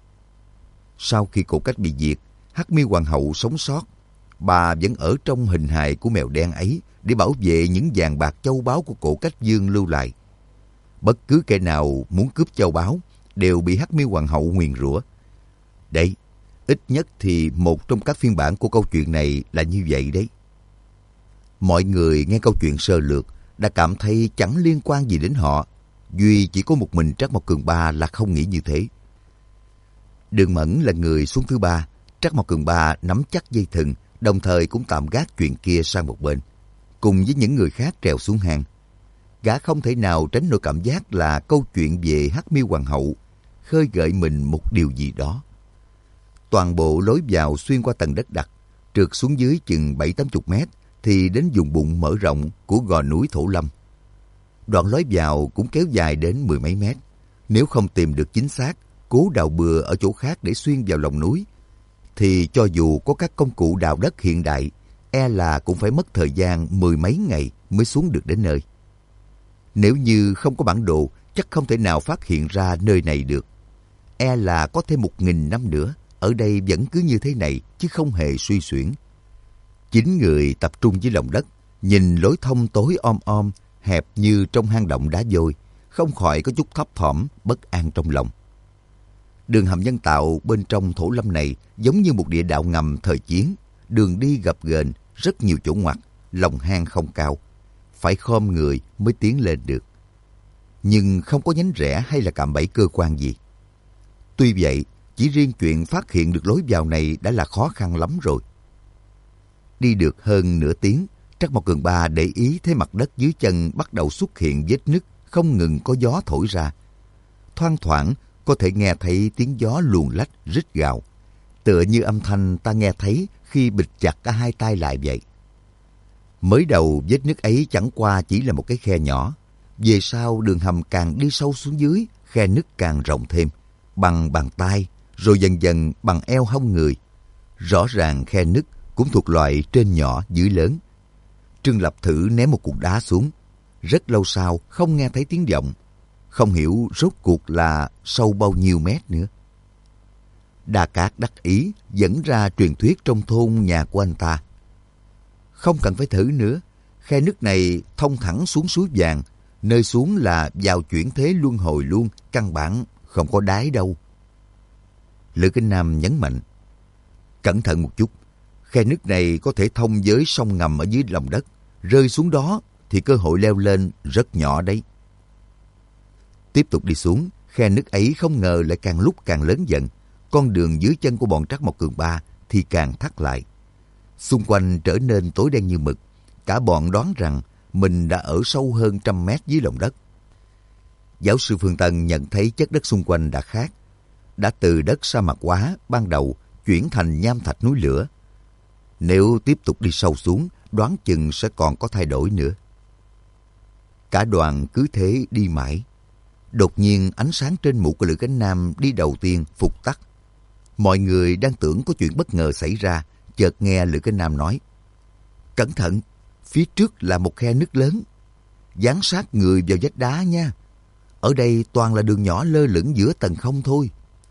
Sau khi Cổ Cách bị diệt, Hắc Miêu Hoàng hậu sống sót. Bà vẫn ở trong hình hài của mèo đen ấy để bảo vệ những vàng bạc châu báu của Cổ Cách vương lưu lại. Bất cứ kẻ nào muốn cướp châu báu đều bị Hắc Miêu Hoàng hậu nguyền rủa. Đấy, ít nhất thì một trong các phiên bản của câu chuyện này là như vậy đấy. Mọi người nghe câu chuyện sơ lược đã cảm thấy chẳng liên quan gì đến họ. Duy chỉ có một mình Trắc Mộc Cường Ba là không nghĩ như thế. Đường Mẫn là người xuống thứ ba. Trắc Mộc Cường Ba nắm chắc dây thừng, đồng thời cũng tạm gác chuyện kia sang một bên, cùng với những người khác trèo xuống hang. Gã không thể nào tránh nổi cảm giác là câu chuyện về Hắc Miêu Hoàng hậu khơi gợi mình một điều gì đó. Toàn bộ lối vào xuyên qua tầng đất đặc, trượt xuống dưới chừng bảy tám chục mét thì đến vùng bụng mở rộng của gò núi Thổ Lâm. Đoạn lối vào cũng kéo dài đến mười mấy mét. Nếu không tìm được chính xác, cố đào bừa ở chỗ khác để xuyên vào lòng núi, thì cho dù có các công cụ đào đất hiện đại, e là cũng phải mất thời gian mười mấy ngày mới xuống được đến nơi. Nếu như không có bản đồ, chắc không thể nào phát hiện ra nơi này được. E là có thêm một nghìn năm nữa, ở đây vẫn cứ như thế này, chứ không hề suy xuyển. Chín người tập trung dưới lòng đất, nhìn lối thông tối om om, hẹp như trong hang động đá vôi, không khỏi có chút thấp thỏm, bất an trong lòng. Đường hầm nhân tạo bên trong Thổ Lâm này giống như một địa đạo ngầm thời chiến, đường đi gập ghềnh, rất nhiều chỗ ngoặt, lòng hang không cao, phải khom người mới tiến lên được. Nhưng không có nhánh rẽ hay là cạm bẫy cơ quan gì. Tuy vậy, chỉ riêng chuyện phát hiện được lối vào này đã là khó khăn lắm rồi. Đi được hơn nửa tiếng, Trắc Mộc Cường Ba để ý thấy mặt đất dưới chân bắt đầu xuất hiện vết nứt, không ngừng có gió thổi ra. Thoang thoảng có thể nghe thấy tiếng gió luồn lách rít gào, tựa như âm thanh ta nghe thấy khi bịt chặt cả hai tay lại vậy. Mới đầu vết nứt ấy chẳng qua chỉ là một cái khe nhỏ. Về sau đường hầm càng đi sâu xuống dưới, khe nứt càng rộng thêm, bằng bàn tay, rồi dần dần bằng eo hông người. Rõ ràng khe nứt cũng thuộc loại trên nhỏ dưới lớn. Trương Lập thử ném một cục đá xuống. Rất lâu sau không nghe thấy tiếng vọng. Không hiểu rốt cuộc là sâu bao nhiêu mét nữa. Đa Cát đắc ý dẫn ra truyền thuyết trong thôn nhà của anh ta. Không cần phải thử nữa, khe nứt này thông thẳng xuống suối vàng, nơi xuống là vào chuyển thế luân hồi luôn, căn bản không có đáy đâu. Lữ Kinh Nam nhấn mạnh, cẩn thận một chút, khe nứt này có thể thông với sông ngầm ở dưới lòng đất, rơi xuống đó thì cơ hội leo lên rất nhỏ đấy. Tiếp tục đi xuống, khe nứt ấy không ngờ lại càng lúc càng lớn dần, con đường dưới chân của bọn Trắc Mộc Cường Ba thì càng thắt lại. Xung quanh trở nên tối đen như mực, cả bọn đoán rằng mình đã ở sâu hơn trăm mét dưới lòng đất. Giáo sư Phương Tân nhận thấy chất đất xung quanh đã khác, đã từ đất sa mạc hóa ban đầu chuyển thành nham thạch núi lửa. Nếu tiếp tục đi sâu xuống, đoán chừng sẽ còn có thay đổi nữa. Cả đoàn cứ thế đi mãi. Đột nhiên ánh sáng trên mũ của Lữ Cánh Nam đi đầu tiên phục tắt. Mọi người đang tưởng có chuyện bất ngờ xảy ra, chợt nghe Lữ Cánh Nam nói, cẩn thận, phía trước là một khe nứt lớn. Dán sát người vào vách đá nha. Ở đây toàn là đường nhỏ lơ lửng giữa tầng không thôi.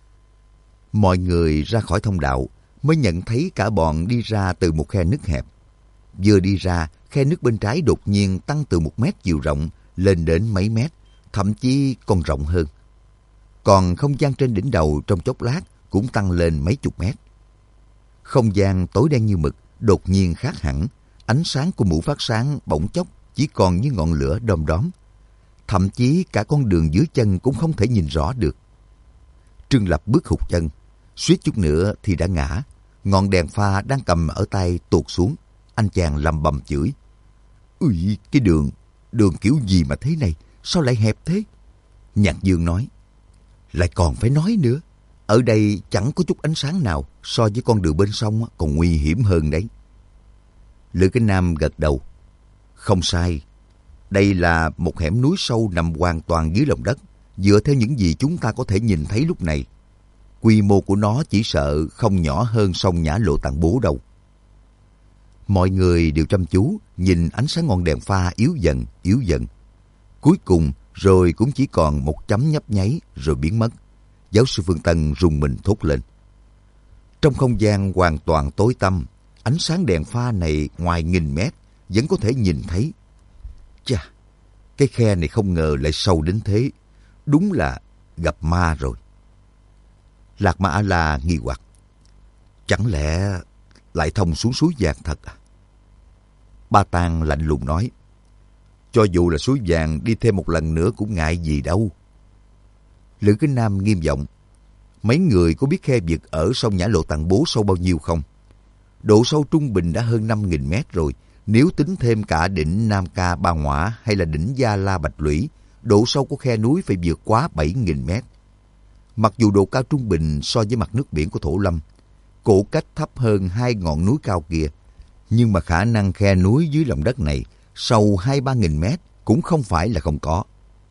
Mọi người ra khỏi thông đạo mới nhận thấy cả bọn đi ra từ một khe nứt hẹp. Vừa đi ra, khe nứt bên trái đột nhiên tăng từ một mét chiều rộng lên đến mấy mét, thậm chí còn rộng hơn. Còn không gian trên đỉnh đầu trong chốc lát cũng tăng lên mấy chục mét. Không gian tối đen như mực, đột nhiên khác hẳn. Ánh sáng của mũ phát sáng bỗng chốc chỉ còn như ngọn lửa đom đóm. Thậm chí cả con đường dưới chân cũng không thể nhìn rõ được. Trương Lập bước hụt chân, suýt chút nữa thì đã ngã. Ngọn đèn pha đang cầm ở tay tuột xuống. Anh chàng lầm bầm chửi, ui, cái đường, đường kiểu gì mà thế này, sao lại hẹp thế? Nhạc Dương nói, lại còn phải nói nữa, ở đây chẳng có chút ánh sáng nào, so với con đường bên sông còn nguy hiểm hơn đấy. Lữ Kinh Nam gật đầu, không sai, đây là một hẻm núi sâu nằm hoàn toàn dưới lòng đất. Dựa theo những gì chúng ta có thể nhìn thấy lúc này, quy mô của nó chỉ sợ không nhỏ hơn sông Nhã Lộ Tạng Bố đâu. Mọi người đều chăm chú nhìn ánh sáng ngọn đèn pha yếu dần, yếu dần. Cuối cùng rồi cũng chỉ còn một chấm nhấp nháy rồi biến mất. Giáo sư Phương Tân rùng mình thốt lên. Trong không gian hoàn toàn tối tăm, ánh sáng đèn pha này ngoài nghìn mét vẫn có thể nhìn thấy. Chà, cái khe này không ngờ lại sâu đến thế. Đúng là gặp ma rồi. Lạc Ma A-la nghi hoặc. Chẳng lẽ lại thông xuống suối vàng thật à? Ba Tàng lạnh lùng nói, cho dù là suối vàng đi thêm một lần nữa cũng ngại gì đâu. Lữ Kinh Nam nghiêm giọng, mấy người có biết khe vực ở sông Nhã Lộ Tạng Bố sâu bao nhiêu không? Độ sâu trung bình đã hơn năm nghìn mét rồi. Nếu tính thêm cả đỉnh Nam Ca Ba Ngọa hay là đỉnh Gia La Bạch Lũy, độ sâu của khe núi phải vượt quá bảy nghìn mét. Mặc dù độ cao trung bình so với mặt nước biển của Thổ Lâm, cổ cách thấp hơn hai ngọn núi cao kia, nhưng mà khả năng khe núi dưới lòng đất này sâu hai ba nghìn mét cũng không phải là không có.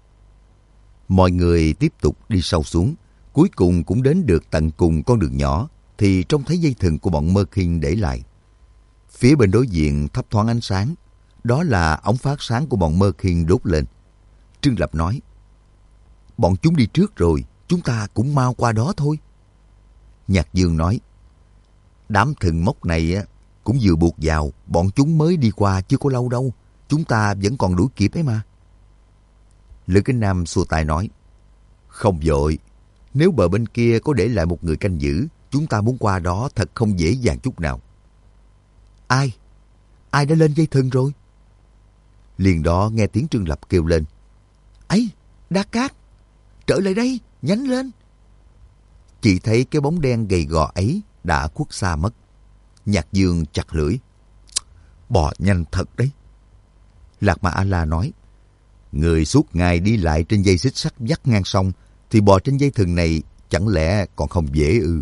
Mọi người tiếp tục đi sâu xuống, cuối cùng cũng đến được tận cùng con đường nhỏ, thì trông thấy dây thừng của bọn Mơ Kinh để lại. Phía bên đối diện thấp thoáng ánh sáng, đó là ống phát sáng của bọn Mơ Kinh đốt lên. Trương Lập nói, bọn chúng đi trước rồi, chúng ta cũng mau qua đó thôi. Nhạc Dương nói, đám thừng mốc này cũng vừa buộc vào, bọn chúng mới đi qua chưa có lâu đâu, chúng ta vẫn còn đuổi kịp ấy mà. Lữ Kinh Nam xua tay nói, không vội, nếu bờ bên kia có để lại một người canh giữ, chúng ta muốn qua đó thật không dễ dàng chút nào. Ai? ai đã lên dây thừng rồi? Liền đó nghe tiếng Trương Lập kêu lên. Ấy, Đa Cát, trở lại đây, nhanh lên. Chỉ thấy cái bóng đen gầy gò ấy đã khuất xa mất. Nhạc Dương chặt lưỡi. Bò nhanh thật đấy. Lạc Ma A-la nói. Người suốt ngày đi lại trên dây xích sắt dắt ngang sông, thì bò trên dây thừng này chẳng lẽ còn không dễ ư?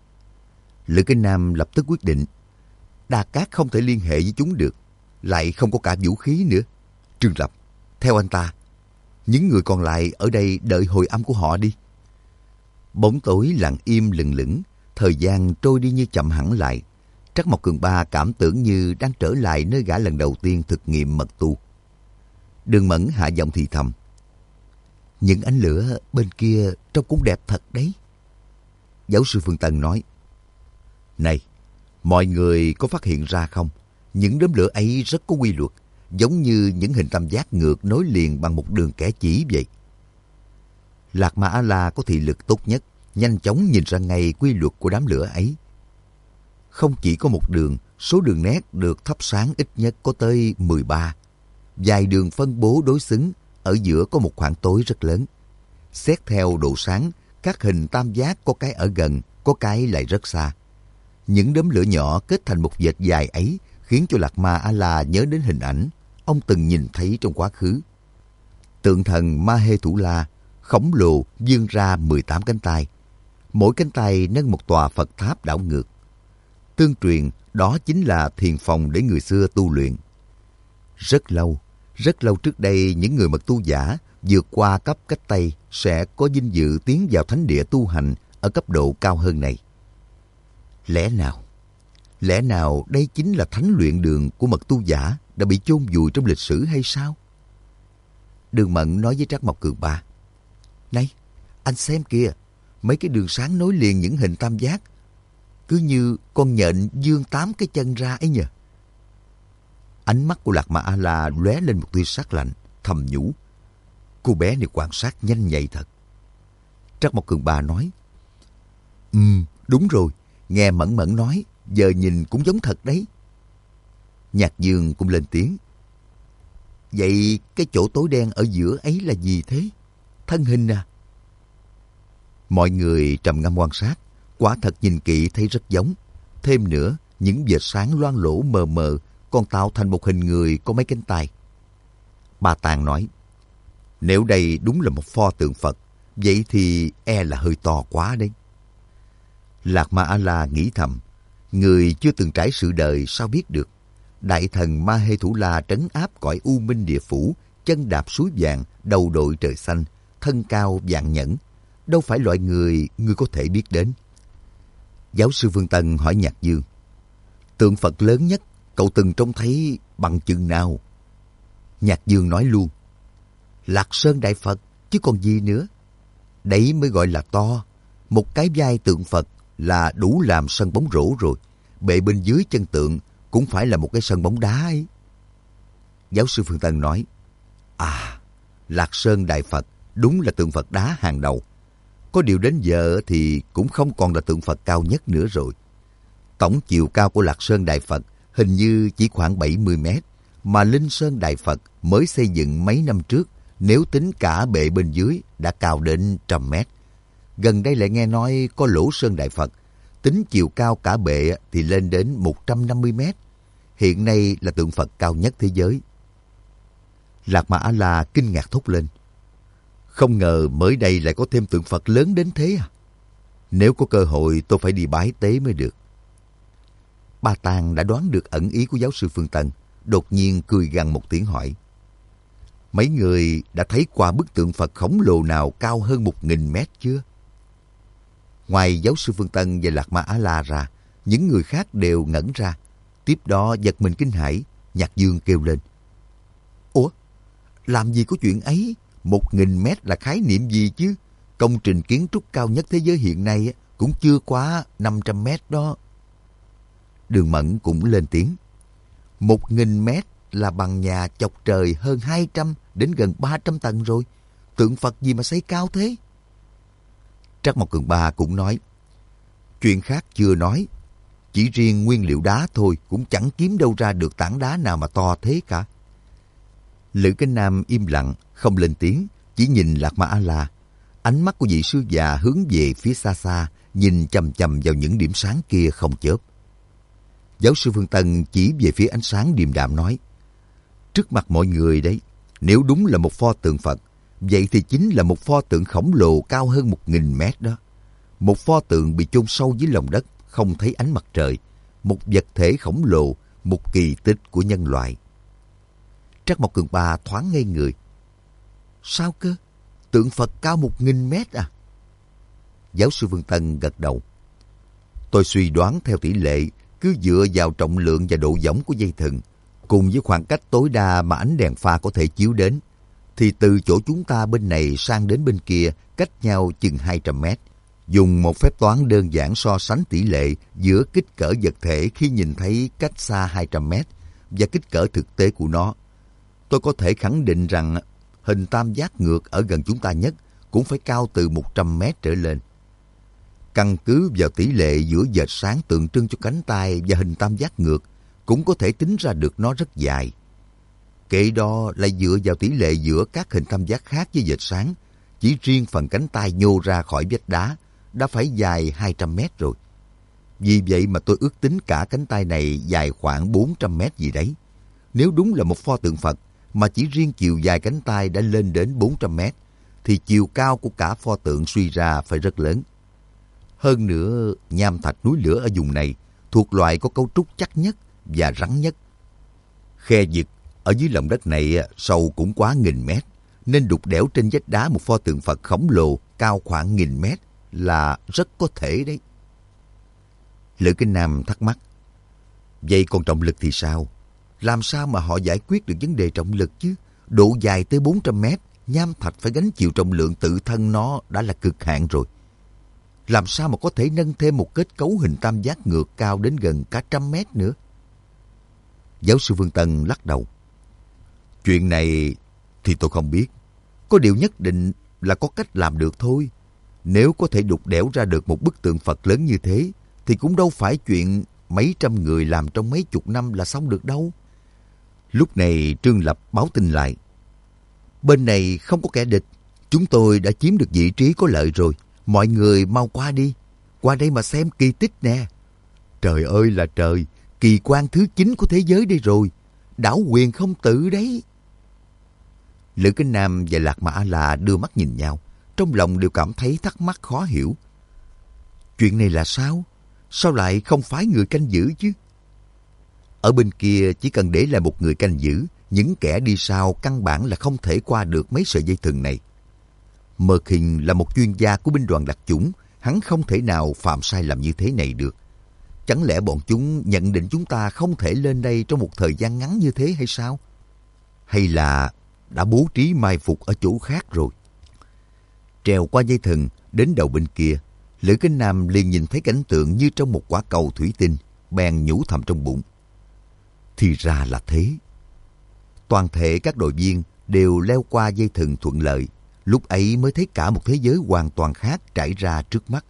Lữ Kinh Nam lập tức quyết định. Đa Cát không thể liên hệ với chúng được, lại không có cả vũ khí nữa. Trương Lập, theo anh ta. Những người còn lại ở đây đợi hồi âm của họ đi. Bóng tối lặng im lừng lững, thời gian trôi đi như chậm hẳn lại. Trắc Mộc Cường Ba cảm tưởng như đang trở lại nơi gã lần đầu tiên thực nghiệm mật tu. Đường Mẫn hạ giọng thì thầm. Những ánh lửa bên kia trông cũng đẹp thật đấy. Giáo sư Phương Tân nói. Này, mọi người có phát hiện ra không? Những đốm lửa ấy rất có quy luật, giống như những hình tam giác ngược nối liền bằng một đường kẻ chỉ vậy. Lạc Ma A-la có thị lực tốt nhất, nhanh chóng nhìn ra ngay quy luật của đám lửa ấy. Không chỉ có một đường, số đường nét được thắp sáng ít nhất có tới mười ba. Vài đường phân bố đối xứng, ở giữa có một khoảng tối rất lớn. Xét theo độ sáng, các hình tam giác có cái ở gần, có cái lại rất xa. Những đốm lửa nhỏ kết thành một vệt dài ấy khiến cho Lạc Ma A-la nhớ đến hình ảnh ông từng nhìn thấy trong quá khứ. Tượng thần Ma Hê Thủ La khổng lồ vươn ra mười tám cánh tay. Mỗi cánh tay nâng một tòa Phật tháp đảo ngược. Tương truyền đó chính là thiền phòng để người xưa tu luyện. Rất lâu, rất lâu trước đây, những người mật tu giả vượt qua cấp cách Tây sẽ có vinh dự tiến vào thánh địa tu hành ở cấp độ cao hơn này. Lẽ nào, lẽ nào đây chính là thánh luyện đường của mật tu giả đã bị chôn vùi trong lịch sử hay sao? Đường Mẫn nói với Trác Mộc Cường Ba. Này, anh xem kìa, mấy cái đường sáng nối liền những hình tam giác, cứ như con nhện vươn tám cái chân ra ấy nhờ. Ánh mắt của Lạc Ma A-la lóe lên một tia sắc lạnh, thầm nhủ. Cô bé này quan sát nhanh nhạy thật. Trác Mộc Cường Ba nói. Ừm, đúng rồi, nghe Mẫn Mẫn nói, giờ nhìn cũng giống thật đấy. Nhạc Dương cũng lên tiếng. Vậy cái chỗ tối đen ở giữa ấy là gì thế? Thân hình à? Mọi người trầm ngâm quan sát, quả thật nhìn kỹ thấy rất giống. Thêm nữa, những vệt sáng loang lổ mờ mờ còn tạo thành một hình người có mấy cánh tay. Ba Tàng nói, nếu đây đúng là một pho tượng Phật, vậy thì e là hơi to quá đấy. Lạc Ma A-la nghĩ thầm, người chưa từng trải sự đời sao biết được. Đại thần Ma Hê Thủ La trấn áp cõi u minh địa phủ, chân đạp suối vàng, đầu đội trời xanh, thân cao vạn nhẫn, đâu phải loại người người có thể biết đến. Giáo sư Phương Tân hỏi Nhạc Dương, tượng Phật lớn nhất cậu từng trông thấy bằng chừng nào? Nhạc Dương nói luôn, Lạc Sơn Đại Phật chứ còn gì nữa. Đấy mới gọi là to. Một cái vai tượng Phật là đủ làm sân bóng rổ rồi. Bệ bên dưới chân tượng cũng phải là một cái sân bóng đá ấy. Giáo sư Phương Tân nói, à, Lạc Sơn Đại Phật đúng là tượng Phật đá hàng đầu. Có điều đến giờ thì cũng không còn là tượng Phật cao nhất nữa rồi. Tổng chiều cao của Lạc Sơn Đại Phật hình như chỉ khoảng bảy mươi mét, mà Linh Sơn Đại Phật mới xây dựng mấy năm trước, nếu tính cả bệ bên dưới đã cao đến trăm mét. Gần đây lại nghe nói có Lỗ Sơn Đại Phật, tính chiều cao cả bệ thì lên đến một trăm năm mươi mét. Hiện nay là tượng Phật cao nhất thế giới. Lạc Ma A-la kinh ngạc thốt lên. Không ngờ mới đây lại có thêm tượng Phật lớn đến thế à? Nếu có cơ hội tôi phải đi bái tế mới được. Ba Tàng đã đoán được ẩn ý của giáo sư Phương Tân, đột nhiên cười gằn một tiếng hỏi. Mấy người đã thấy qua bức tượng Phật khổng lồ nào cao hơn một nghìn mét chưa? Ngoài giáo sư Phương Tân và Lạc Ma A-la ra, những người khác đều ngẩn ra. Tiếp đó giật mình kinh hãi, Nhạc Dương kêu lên. Ủa? Làm gì có chuyện ấy? Một nghìn mét là khái niệm gì chứ? Công trình kiến trúc cao nhất thế giới hiện nay cũng chưa quá năm trăm mét đó. Đường Mẫn cũng lên tiếng. Một nghìn mét là bằng nhà chọc trời hơn hai trăm đến gần ba trăm tầng rồi. Tượng Phật gì mà xây cao thế? Trác Mộc Cường Ba cũng nói. Chuyện khác chưa nói. Chỉ riêng nguyên liệu đá thôi cũng chẳng kiếm đâu ra được tảng đá nào mà to thế cả. Lữ Cái Nam im lặng, không lên tiếng, chỉ nhìn Lạc Ma A-la. Ánh mắt của vị sư già hướng về phía xa xa, nhìn chằm chằm vào những điểm sáng kia không chớp. Giáo sư Phương Tân chỉ về phía ánh sáng điềm đạm nói, trước mặt mọi người đấy, nếu đúng là một pho tượng Phật, vậy thì chính là một pho tượng khổng lồ cao hơn một nghìn mét đó. Một pho tượng bị chôn sâu dưới lòng đất, không thấy ánh mặt trời. Một vật thể khổng lồ, một kỳ tích của nhân loại. Trắc Mộc Cường Ba thoáng ngây người. Sao cơ? Tượng Phật cao một nghìn mét à? Giáo sư Phương Tân gật đầu. Tôi suy đoán theo tỷ lệ, cứ dựa vào trọng lượng và độ dõng của dây thừng, cùng với khoảng cách tối đa mà ánh đèn pha có thể chiếu đến, thì từ chỗ chúng ta bên này sang đến bên kia cách nhau chừng hai trăm mét. Dùng một phép toán đơn giản so sánh tỷ lệ giữa kích cỡ vật thể khi nhìn thấy cách xa hai trăm mét và kích cỡ thực tế của nó, tôi có thể khẳng định rằng hình tam giác ngược ở gần chúng ta nhất cũng phải cao từ một trăm mét trở lên. Căn cứ vào tỷ lệ giữa vệt sáng tượng trưng cho cánh tay và hình tam giác ngược, cũng có thể tính ra được nó rất dài. Kệ đó lại dựa vào tỷ lệ giữa các hình tam giác khác với vệt sáng, chỉ riêng phần cánh tay nhô ra khỏi vách đá đã phải dài hai trăm mét rồi. Vì vậy mà tôi ước tính cả cánh tay này dài khoảng bốn trăm mét gì đấy. Nếu đúng là một pho tượng Phật mà chỉ riêng chiều dài cánh tay đã lên đến bốn trăm mét, thì chiều cao của cả pho tượng suy ra phải rất lớn. Hơn nữa, nham thạch núi lửa ở vùng này thuộc loại có cấu trúc chắc nhất và rắn nhất. Khe vực ở dưới lòng đất này sâu cũng quá nghìn mét, nên đục đẽo trên vách đá một pho tượng Phật khổng lồ cao khoảng nghìn mét là rất có thể đấy. Lữ Kinh Nam thắc mắc. Vậy còn trọng lực thì sao? Làm sao mà họ giải quyết được vấn đề trọng lực chứ? Độ dài tới bốn trăm mét, nham thạch phải gánh chịu trọng lượng tự thân nó đã là cực hạn rồi. Làm sao mà có thể nâng thêm một kết cấu hình tam giác ngược cao đến gần cả trăm mét nữa? Giáo sư Phương Tân lắc đầu. Chuyện này thì tôi không biết. Có điều nhất định là có cách làm được thôi. Nếu có thể đục đẽo ra được một bức tượng Phật lớn như thế, thì cũng đâu phải chuyện mấy trăm người làm trong mấy chục năm là xong được đâu. Lúc này Trương Lập báo tin lại. Bên này không có kẻ địch. Chúng tôi đã chiếm được vị trí có lợi rồi. Mọi người mau qua đi. Qua đây mà xem kỳ tích nè. Trời ơi là trời. Kỳ quan thứ chín của thế giới đây rồi. Đảo Quyền Không Tự đấy. Lữ Kinh Nam và Lạc Ma A-la đưa mắt nhìn nhau. Trong lòng đều cảm thấy thắc mắc khó hiểu. Chuyện này là sao? Sao lại không phái người canh giữ chứ? Ở bên kia chỉ cần để lại một người canh giữ, những kẻ đi sau căn bản là không thể qua được mấy sợi dây thừng này. Mơ Khinh là một chuyên gia của binh đoàn đặc chủng, hắn không thể nào phạm sai lầm như thế này được. Chẳng lẽ bọn chúng nhận định chúng ta không thể lên đây trong một thời gian ngắn như thế hay sao? Hay là đã bố trí mai phục ở chỗ khác rồi? Trèo qua dây thừng, đến đầu bên kia, Lữ Kinh Nam liền nhìn thấy cảnh tượng như trong một quả cầu thủy tinh, bèn nhủ thầm trong bụng. Thì ra là thế. Toàn thể các đội viên đều leo qua dây thừng thuận lợi, lúc ấy mới thấy cả một thế giới hoàn toàn khác trải ra trước mắt.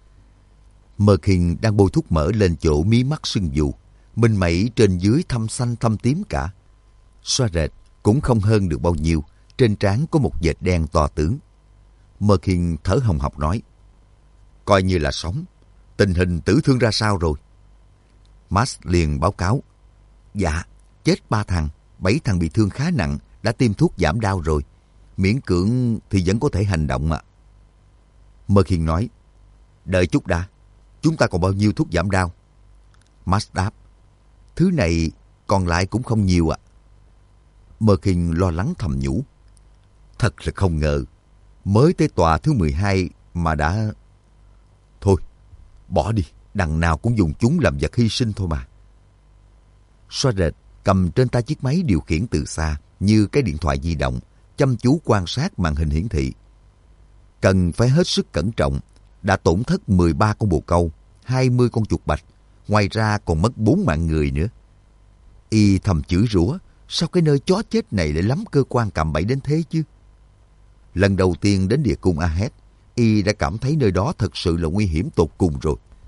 Mơ Khinh đang bôi thuốc mỡ lên chỗ mí mắt sưng vù, mình mẩy trên dưới thâm xanh thâm tím cả. Xoa rệt cũng không hơn được bao nhiêu, trên trán có một vệt đen to tướng. Mơ Khinh thở hồng hộc nói, coi như là sống. Tình hình tử thương ra sao rồi? Max liền báo cáo, dạ, chết ba thằng, bảy thằng bị thương khá nặng, đã tiêm thuốc giảm đau rồi. Miễn cưỡng thì vẫn có thể hành động ạ. Mơ Khinh nói, đợi chút đã, chúng ta còn bao nhiêu thuốc giảm đau? Max đáp, thứ này còn lại cũng không nhiều ạ. Mơ Khinh lo lắng thầm nhủ, thật là không ngờ, mới tới tòa thứ mười hai mà đã... Thôi, bỏ đi, đằng nào cũng dùng chúng làm vật hy sinh thôi mà. Xoa rệt cầm trên tay chiếc máy điều khiển từ xa như cái điện thoại di động, chăm chú quan sát màn hình hiển thị. Cần phải hết sức cẩn trọng, đã tổn thất mười ba con bồ câu, hai mươi con chuột bạch, ngoài ra còn mất bốn mạng người nữa. Y thầm chửi rủa, sao cái nơi chó chết này lại lắm cơ quan cạm bẫy đến thế chứ? Lần đầu tiên đến địa cung Ahed, Y đã cảm thấy nơi đó thật sự là nguy hiểm tột cùng rồi.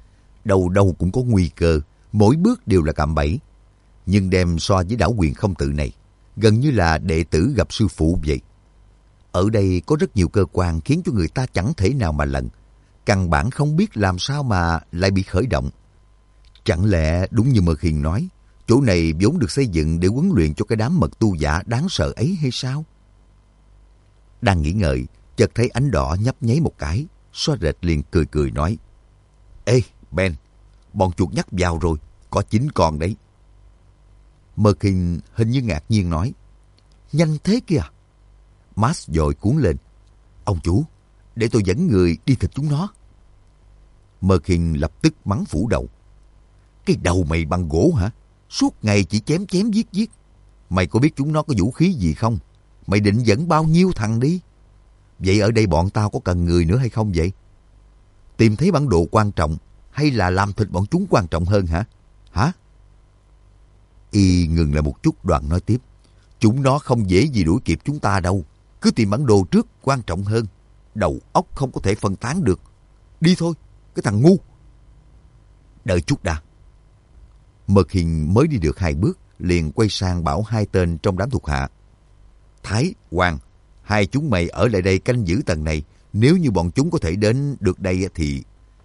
Đâu đâu cũng có nguy cơ, mỗi bước đều là cạm bẫy. Nhưng đem so với đảo Huyền Không Tự này, gần như là đệ tử gặp sư phụ vậy. Ở đây có rất nhiều cơ quan khiến cho người ta chẳng thể nào mà lần. Căn bản không biết làm sao mà lại bị khởi động. Chẳng lẽ đúng như Mơ Khiên nói, chỗ này vốn được xây dựng để huấn luyện cho cái đám mật tu giả đáng sợ ấy hay sao? Đang nghĩ ngợi, chợt thấy ánh đỏ nhấp nháy một cái, Xóa Rệt liền cười cười nói: Ê, Ben, bọn chuột nhắt vào rồi, có chín con đấy. Mơ Khiên hình như ngạc nhiên nói: Nhanh thế kìa. Max vội cuốn lên: Ông chủ, để tôi dẫn người đi thịt chúng nó. Mơ Khiên lập tức mắng phủ đầu: Cái đầu mày bằng gỗ hả? Suốt ngày chỉ chém chém giết giết. Mày có biết chúng nó có vũ khí gì không? Mày định dẫn bao nhiêu thằng đi? Vậy ở đây bọn tao có cần người nữa hay không vậy? Tìm thấy bản đồ quan trọng hay là làm thịt bọn chúng quan trọng hơn hả? Hả? Y ngừng lại một chút đoạn nói tiếp: Chúng nó không dễ gì đuổi kịp chúng ta đâu. Cứ tìm bản đồ trước quan trọng hơn. Đầu óc không có thể phân tán được. Đi thôi, cái thằng ngu. Đợi chút đã. Mơ Khiên mới đi được hai bước, liền quay sang bảo hai tên trong đám thuộc hạ: Thái, Hoàng, hai chúng mày ở lại đây canh giữ tầng này. Nếu như bọn chúng có thể đến được đây thì...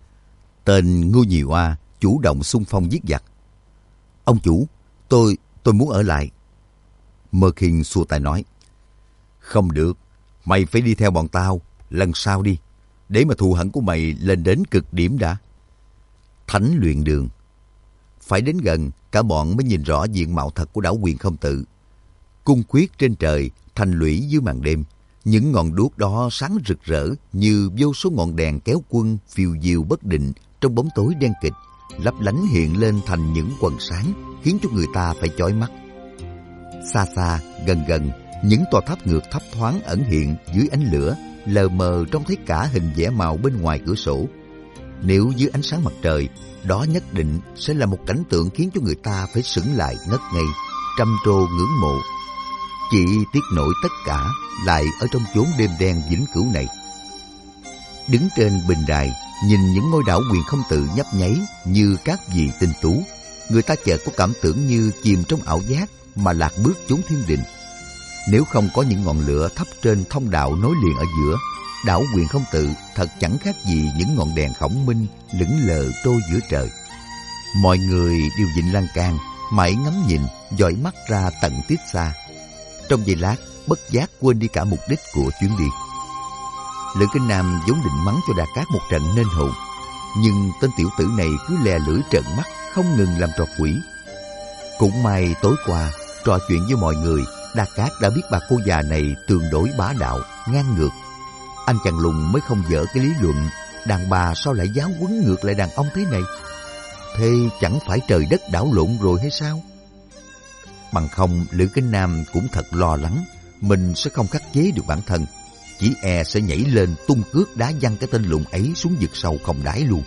Tên Ngô Nhì Oa chủ động xung phong giết giặc. Ông chủ, tôi, tôi muốn ở lại. Mơ Khiên xua tay nói: Không được, mày phải đi theo bọn tao, lần sau đi, để mà thù hận của mày lên đến cực điểm đã. Thánh luyện đường. Phải đến gần, cả bọn mới nhìn rõ diện mạo thật của đảo Huyền Không Tự. Cung quyết trên trời, thành lũy dưới màn đêm. Những ngọn đuốc đó sáng rực rỡ như vô số ngọn đèn kéo quân phiêu diêu bất định trong bóng tối đen kịt, lấp lánh hiện lên thành những quầng sáng, khiến cho người ta phải chói mắt. Xa xa, gần gần, những tòa tháp ngược thấp thoáng ẩn hiện dưới ánh lửa, lờ mờ trông thấy cả hình vẽ màu bên ngoài cửa sổ. Nếu dưới ánh sáng mặt trời, đó nhất định sẽ là một cảnh tượng khiến cho người ta phải sững lại ngất ngây, trầm trồ ngưỡng mộ. Chỉ tiếc nổi tất cả lại ở trong chốn đêm đen vĩnh cửu này. Đứng trên bình đài, nhìn những ngôi đảo Huyền Không Tự nhấp nháy như các vì tinh tú, người ta chợt có cảm tưởng như chìm trong ảo giác mà lạc bước chốn thiên đình. Nếu không có những ngọn lửa thắp trên thông đạo nối liền ở giữa, đảo Huyền Không Tự thật chẳng khác gì những ngọn đèn khổng minh lững lờ trôi giữa trời. Mọi người đều vịn lan can, mãi ngắm nhìn, dõi mắt ra tận tiết xa. Trong giây lát, bất giác quên đi cả mục đích của chuyến đi. Lữ Kinh Nam vốn định mắng cho Đa Cát một trận nên hồn, nhưng tên tiểu tử này cứ lè lưỡi trợn mắt, không ngừng làm trò quỷ. Cũng may tối qua trò chuyện với mọi người, Đa Cát đã biết bà cô già này tương đối bá đạo, ngang ngược. Anh chàng lùng mới không dở cái lý luận đàn bà sao lại giáo huấn ngược lại đàn ông thế này. Thế chẳng phải trời đất đảo lộn rồi hay sao? Bằng không, Lữ Kinh Nam cũng thật lo lắng mình sẽ không khắc chế được bản thân, chỉ e sẽ nhảy lên tung cước đá văng cái tên lùn ấy xuống vực sâu không đáy luôn.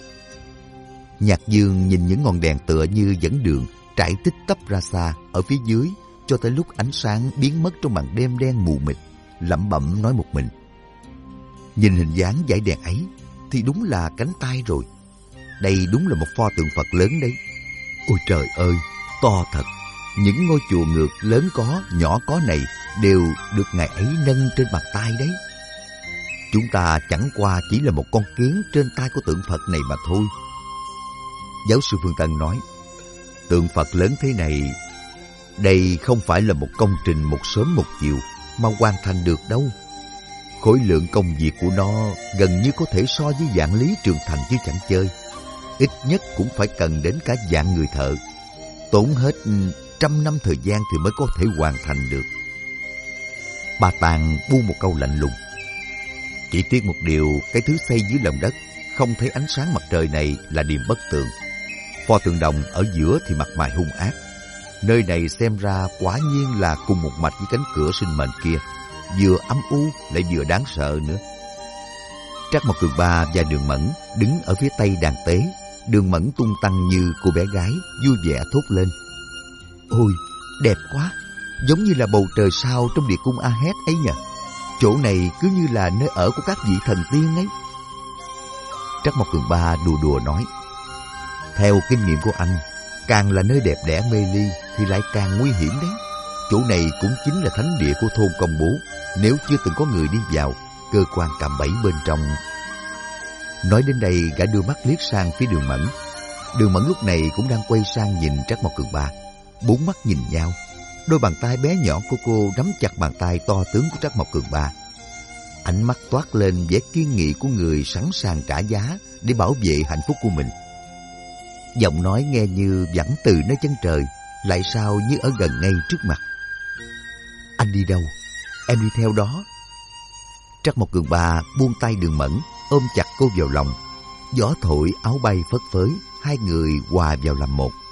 Nhạc Dương nhìn những ngọn đèn tựa như dẫn đường trải tích tắp ra xa ở phía dưới, cho tới lúc ánh sáng biến mất trong màn đêm đen mù mịt, lẩm bẩm nói một mình: Nhìn hình dáng dải đèn ấy thì đúng là cánh tay rồi. Đây đúng là một pho tượng Phật lớn đấy. Ôi trời ơi, to thật. Những ngôi chùa ngược lớn có, nhỏ có này đều được ngài ấy nâng trên bàn tay đấy. Chúng ta chẳng qua chỉ là một con kiến trên tay của tượng Phật này mà thôi. Giáo sư Phương Tân nói: Tượng Phật lớn thế này, đây không phải là một công trình một sớm một chiều mà hoàn thành được đâu. Khối lượng công việc của nó gần như có thể so với Vạn Lý Trường Thành chứ chẳng chơi. Ít nhất cũng phải cần đến cả vạn người thợ, tốn hết trăm năm thời gian thì mới có thể hoàn thành được. Bà Tàng buông một câu lạnh lùng: Chỉ tiếc một điều, cái thứ xây dưới lòng đất không thấy ánh sáng mặt trời này là điềm bất tường. Pho tượng đồng ở giữa thì mặt mày hung ác. Nơi này xem ra quả nhiên là cùng một mạch với cánh cửa sinh mệnh kia, vừa âm u lại vừa đáng sợ nữa. Trác Mộc Cường Ba và Đường Mẫn đứng ở phía tây đàn tế. Đường Mẫn tung tăng như cô bé gái, vui vẻ thốt lên: Ôi, đẹp quá, giống như là bầu trời sao trong địa cung A Hét ấy nhỉ. Chỗ này cứ như là nơi ở của các vị thần tiên ấy. Trác Mộc Cường Ba đùa đùa nói: Theo kinh nghiệm của anh, càng là nơi đẹp đẽ mê ly thì lại càng nguy hiểm đấy. Chỗ này cũng chính là thánh địa của thôn Công Bố. Nếu chưa từng có người đi vào, cơ quan cạm bẫy bên trong. Nói đến đây, gã đưa mắt liếc sang phía Đường Mẫn. Đường Mẫn lúc này cũng đang quay sang nhìn Trác Mộc Cường Ba. Bốn mắt nhìn nhau, đôi bàn tay bé nhỏ của cô nắm chặt bàn tay to tướng của Trác Mộc Cường Ba. Ánh mắt toát lên vẻ kiên nghị của người sẵn sàng trả giá để bảo vệ hạnh phúc của mình. Giọng nói nghe như vẳng từ nơi chân trời, lại sao như ở gần ngay trước mặt. Anh đi đâu? Em đi theo đó. Trác Mộc Cường Ba buông tay Đường Mẫn, ôm chặt cô vào lòng. Gió thổi áo bay phất phới, hai người hòa vào làm một.